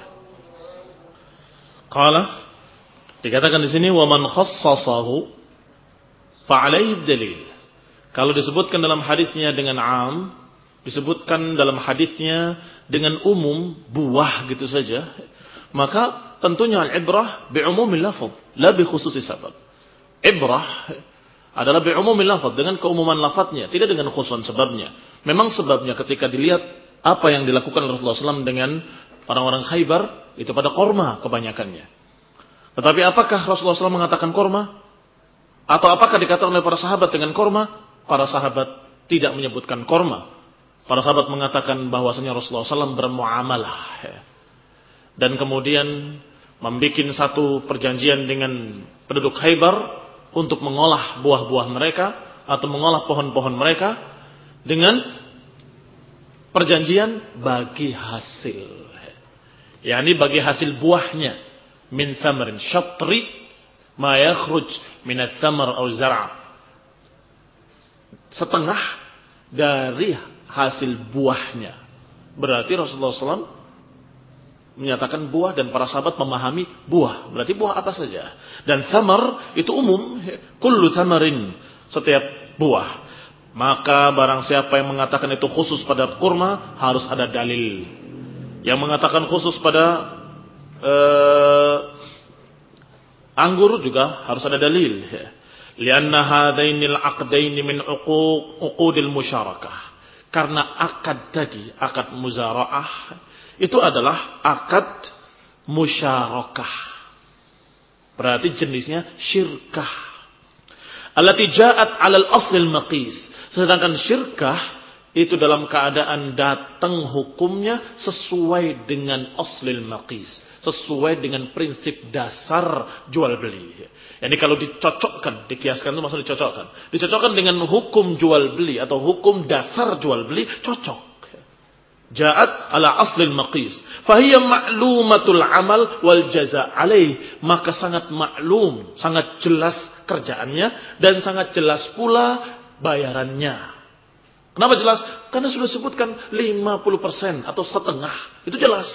Qala, dikatakan di sini wa man khassasahu fa alaihi dalil. Kalau disebutkan dalam hadisnya dengan am, disebutkan dalam hadisnya dengan umum buah gitu saja, maka tentunya al-ibrah bi umumil lafaz la bi khususi sabab. Ibrah adalah bi umumil lafaz, dengan keumuman lafaznya, tidak dengan khususan sebabnya. Memang sebabnya ketika dilihat apa yang dilakukan Rasulullah shallallahu alaihi wasallam dengan orang-orang Khaybar, itu pada korma kebanyakannya. Tetapi apakah Rasulullah shallallahu alaihi wasallam mengatakan korma? Atau apakah dikatakan oleh para sahabat dengan korma? Para sahabat tidak menyebutkan korma. Para sahabat mengatakan bahwasanya Rasulullah shallallahu alaihi wasallam bermuamalah. Dan kemudian membuat satu perjanjian dengan penduduk Khaybar untuk mengolah buah-buah mereka, atau mengolah pohon-pohon mereka dengan perjanjian bagi hasil. yakni bagi hasil buahnya, min thamarin syatri ma yakhruj min ats-thamar aw zar'a, setengah dari hasil buahnya. Berarti Rasulullah shallallahu alaihi wasallam menyatakan buah dan para sahabat memahami buah. Berarti buah apa saja. Dan thamar itu umum, kullu thamarin, setiap buah. Maka barang siapa yang mengatakan itu khusus pada kurma, harus ada dalil. Yang mengatakan khusus pada uh, anggur juga harus ada dalil. Lianna hadainil aqdaini min uquq uqudil musyarakah. Karena akad tadi, akad muzara'ah, itu adalah akad musyarakah. Berarti jenisnya syirkah. Allati ja'at 'alal aslil maqis. Sedangkan syirkah itu dalam keadaan datang hukumnya sesuai dengan aslil maqis, sesuai dengan prinsip dasar jual beli. Yani kalau dicocokkan, dikiaskan itu maksudnya dicocokkan. Dicocokkan dengan hukum jual beli atau hukum dasar jual beli, cocok. Ja'at ala aslil maqis, fahiya ma'lumatul amal wal jaza' alaih. Maka sangat maklum, sangat jelas kerjaannya dan sangat jelas pula bayarannya. Kenapa jelas? Karena sudah sebutkan lima puluh persen atau setengah. Itu jelas.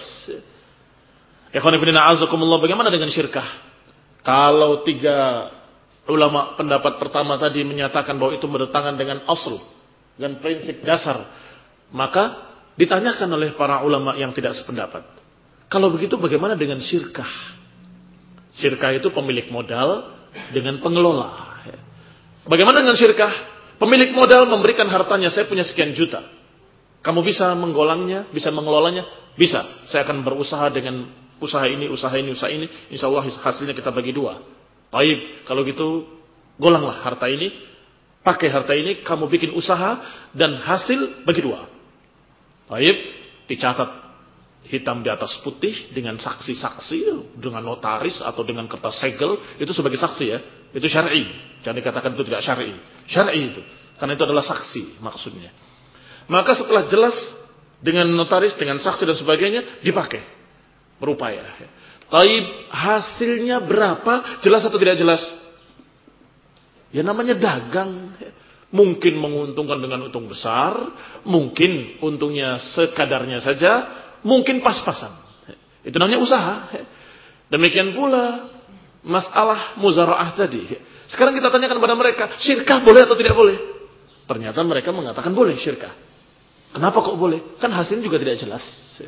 Ikhwan fillah a'azakumullah, bagaimana dengan syirkah? Kalau tiga ulama pendapat pertama tadi menyatakan bahwa itu bertentangan dengan asl, dengan prinsip dasar, maka ditanyakan oleh para ulama yang tidak sependapat. Kalau begitu bagaimana dengan syirkah? Syirkah itu pemilik modal dengan pengelola. Bagaimana dengan syirkah? Pemilik modal memberikan hartanya, saya punya sekian juta. Kamu bisa menggolangnya, bisa mengelolanya? Bisa. Saya akan berusaha dengan usaha ini, usaha ini, usaha ini. Insya Allah hasilnya kita bagi dua. Baik, kalau gitu golanglah harta ini. Pakai harta ini, kamu bikin usaha dan hasil bagi dua. Baik, dicatat hitam di atas putih dengan saksi-saksi, dengan notaris atau dengan kertas segel, itu sebagai saksi ya. Itu syar'i. Jangan dikatakan itu tidak syar'i. Syar'i itu. Karena itu adalah saksi maksudnya. Maka setelah jelas dengan notaris, dengan saksi dan sebagainya, dipakai. Berupaya. Taib, hasilnya berapa? Jelas atau tidak jelas? Ya namanya dagang. Mungkin menguntungkan dengan untung besar, mungkin untungnya sekadarnya saja, mungkin pas-pasan. Itu namanya usaha. Demikian pula masalah muzara'ah tadi. Sekarang kita tanyakan kepada mereka, syirkah boleh atau tidak boleh? Ternyata mereka mengatakan boleh syirkah. Kenapa kok boleh? Kan hasilnya juga tidak jelas.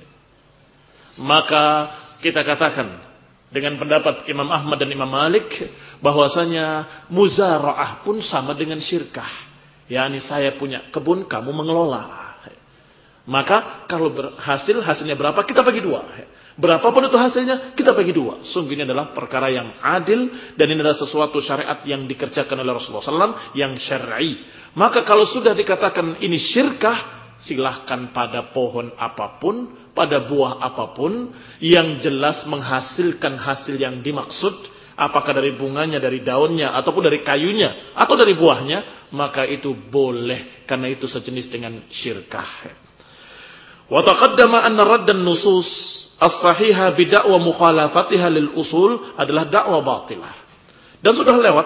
Maka kita katakan dengan pendapat Imam Ahmad dan Imam Malik, bahwasanya muzara'ah pun sama dengan syirkah. Yani saya punya kebun, kamu mengelola. Maka kalau berhasil, hasilnya berapa, kita bagi dua. Berapapun itu hasilnya, kita bagi dua. Sungguh ini adalah perkara yang adil. Dan ini adalah sesuatu syariat yang dikerjakan oleh Rasulullah shallallahu alaihi wasallam, yang syar'i. Maka kalau sudah dikatakan ini syirkah, silahkan pada pohon apapun, pada buah apapun, yang jelas menghasilkan hasil yang dimaksud, apakah dari bunganya, dari daunnya, ataupun dari kayunya, atau dari buahnya, maka itu boleh, karena itu sejenis dengan syirkah. Wa taqaddama anna raddan nusus as-sahihah bid'wa mukhalafatiha lil usul adalah dakwah batilah. Dan sudah lewat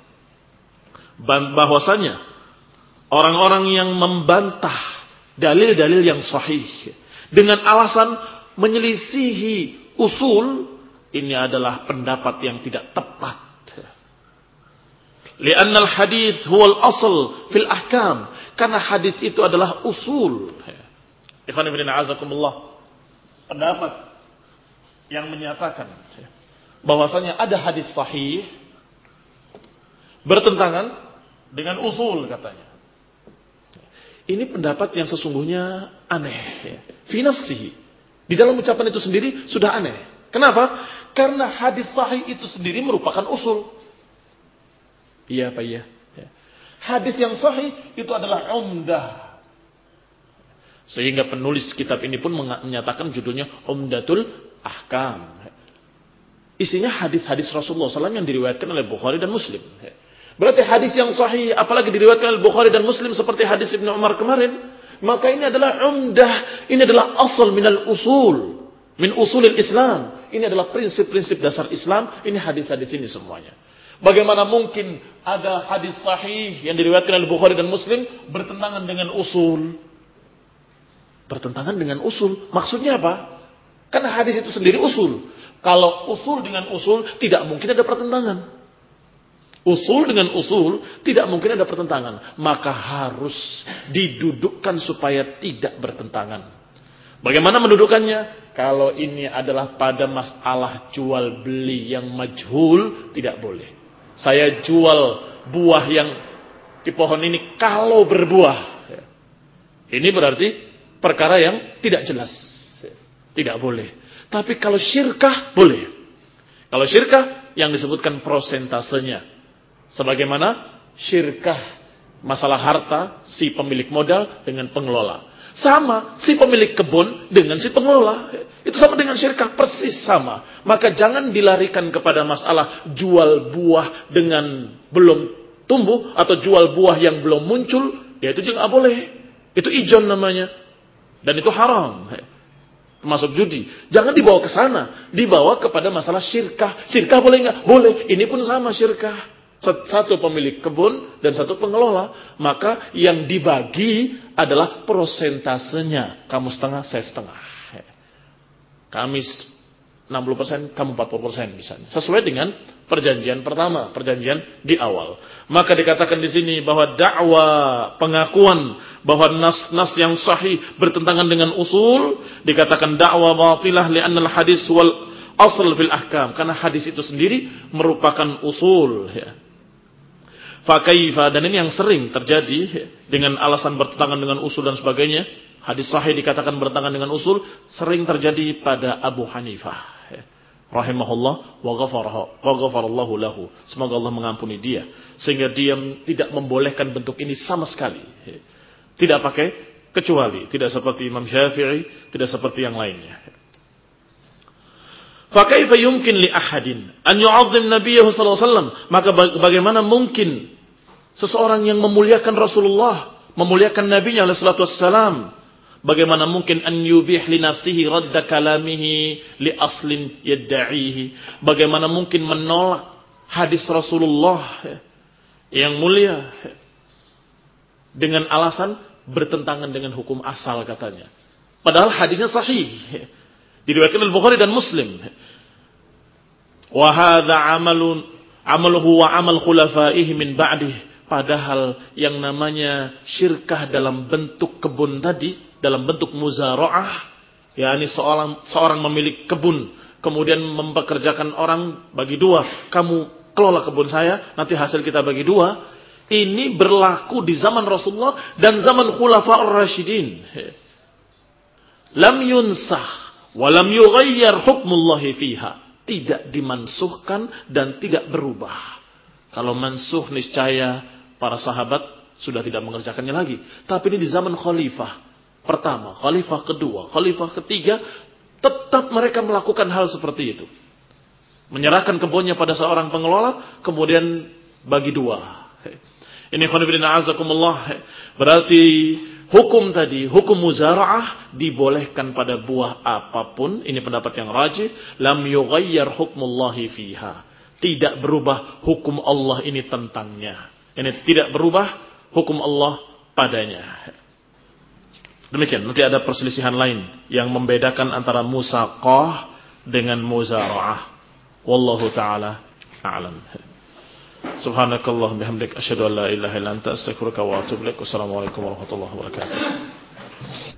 bahwasanya orang-orang yang membantah dalil-dalil yang sahih dengan alasan menyelisihi usul, ini adalah pendapat yang tidak tepat. Li'anna al-hadits huwa al-asl fil ahkam. Karena hadis itu adalah usul. Ikhwan fillah a'azakumullah. Pendapat yang menyatakan bahwasanya ada hadis sahih bertentangan dengan usul katanya. Ini pendapat yang sesungguhnya aneh. Fi nafsihi. Di dalam ucapan itu sendiri sudah aneh. Kenapa? Karena hadis sahih itu sendiri merupakan usul. Iya Pak iya. Hadis yang sahih itu adalah umdah. Sehingga penulis kitab ini pun menyatakan judulnya Umdatul Ahkam. Isinya hadis-hadis Rasulullah shallallahu alaihi wasallam yang diriwayatkan oleh Bukhari dan Muslim. Berarti hadis yang sahih, apalagi diriwayatkan Al-Bukhari dan Muslim seperti hadis Ibnu Umar kemarin, maka ini adalah umdah, ini adalah asal minal usul, min usulil Islam. Ini adalah prinsip-prinsip dasar Islam, ini hadis-hadis ini semuanya. Bagaimana mungkin ada hadis sahih yang diriwayatkan oleh Bukhari dan Muslim bertentangan dengan usul? Bertentangan dengan usul. Maksudnya apa? Karena hadis itu sendiri usul. Kalau usul dengan usul tidak mungkin ada pertentangan. Usul dengan usul tidak mungkin ada pertentangan. Maka harus didudukkan supaya tidak bertentangan. Bagaimana mendudukannya? Kalau ini adalah pada masalah jual beli yang majhul, tidak boleh. Saya jual buah yang di pohon ini kalau berbuah. Ini berarti perkara yang tidak jelas. Tidak boleh. Tapi kalau syirkah, boleh. Kalau syirkah, yang disebutkan prosentasenya. Sebagaimana syirkah masalah harta, si pemilik modal dengan pengelola. Sama, si pemilik kebun dengan si pengelola. Itu sama dengan syirkah, persis sama. Maka jangan dilarikan kepada masalah jual buah dengan belum tumbuh, atau jual buah yang belum muncul. Ya itu juga nggak boleh. Itu ijon namanya. Dan itu haram. Termasuk judi. Jangan dibawa ke sana. Dibawa kepada masalah syirkah. Syirkah boleh nggak? Boleh. Ini pun sama syirkah. Satu pemilik kebun dan satu pengelola. Maka yang dibagi adalah prosentasenya. Kamu setengah, saya setengah. Kami enam puluh persen, kamu empat puluh persen misalnya. Sesuai dengan perjanjian pertama, perjanjian di awal. Maka dikatakan di sini bahwa dakwah, pengakuan bahwa nas-nas yang sahih bertentangan dengan usul, dikatakan dakwah batilah li'anna al-hadis wal asl fil ahkam, karena hadis itu sendiri merupakan usul, ya. Fa kaifa, dan ini yang sering terjadi dengan alasan bertentangan dengan usul dan sebagainya. Hadis sahih dikatakan bertentangan dengan usul, sering terjadi pada Abu Hanifah. Rahimahullah wa ghafarahu wa ghafarallahu lahu. Semoga Allah mengampuni dia sehingga dia tidak membolehkan bentuk ini sama sekali. Tidak pakai kecuali, tidak seperti Imam Syafi'i, tidak seperti yang lainnya. Fa kaifa yumkin li ahadin an yu'azzim nabiyyahu sallallahu alaihi wasallam? Maka bagaimana mungkin seseorang yang memuliakan Rasulullah, memuliakan Nabi-Nya alaihi salatu wassalam, bagaimana mungkin an yubih li nafsihi radda kalamihi li aslin yadda'ihi? Bagaimana mungkin menolak hadis Rasulullah yang mulia dengan alasan bertentangan dengan hukum asal katanya. Padahal hadisnya sahih. Diriwayatkan oleh Bukhari dan Muslim. Wa hadza amalun amaluhu wa amal khulafaihi min ba'dih. Padahal yang namanya syirkah dalam bentuk kebun tadi, dalam bentuk muzara'ah, yakni seorang seorang memiliki kebun, kemudian mempekerjakan orang bagi dua, kamu kelola kebun saya, nanti hasil kita bagi dua. Ini berlaku di zaman Rasulullah dan zaman Khulafa'ur Rasyidin. Lam yunsah wa lam yughayyar hukmullahi fiha. Tidak dimansuhkan dan tidak berubah. Kalau mansuh niscaya para sahabat sudah tidak mengerjakannya lagi. Tapi ini di zaman khalifah pertama, khalifah kedua, khalifah ketiga, tetap mereka melakukan hal seperti itu. Menyerahkan kebunnya pada seorang pengelola, kemudian bagi dua. Ini khonibidina azakumullah. Berarti hukum tadi, hukum muzara'ah dibolehkan pada buah apapun. Ini pendapat yang rajih. Lam yughayyar hukmullahi fiha. Tidak berubah hukum Allah ini tentangnya. Ini tidak berubah hukum Allah padanya. Demikian, nanti ada perselisihan lain yang membedakan antara musaqah dengan muzara'ah. Wallahu ta'ala a'lam. Subhanakallah bihamdik asyhadu an la ilaha illa anta astaghfiruka wa atubu ilaik. Wassalamualaikum warahmatullahi wabarakatuh.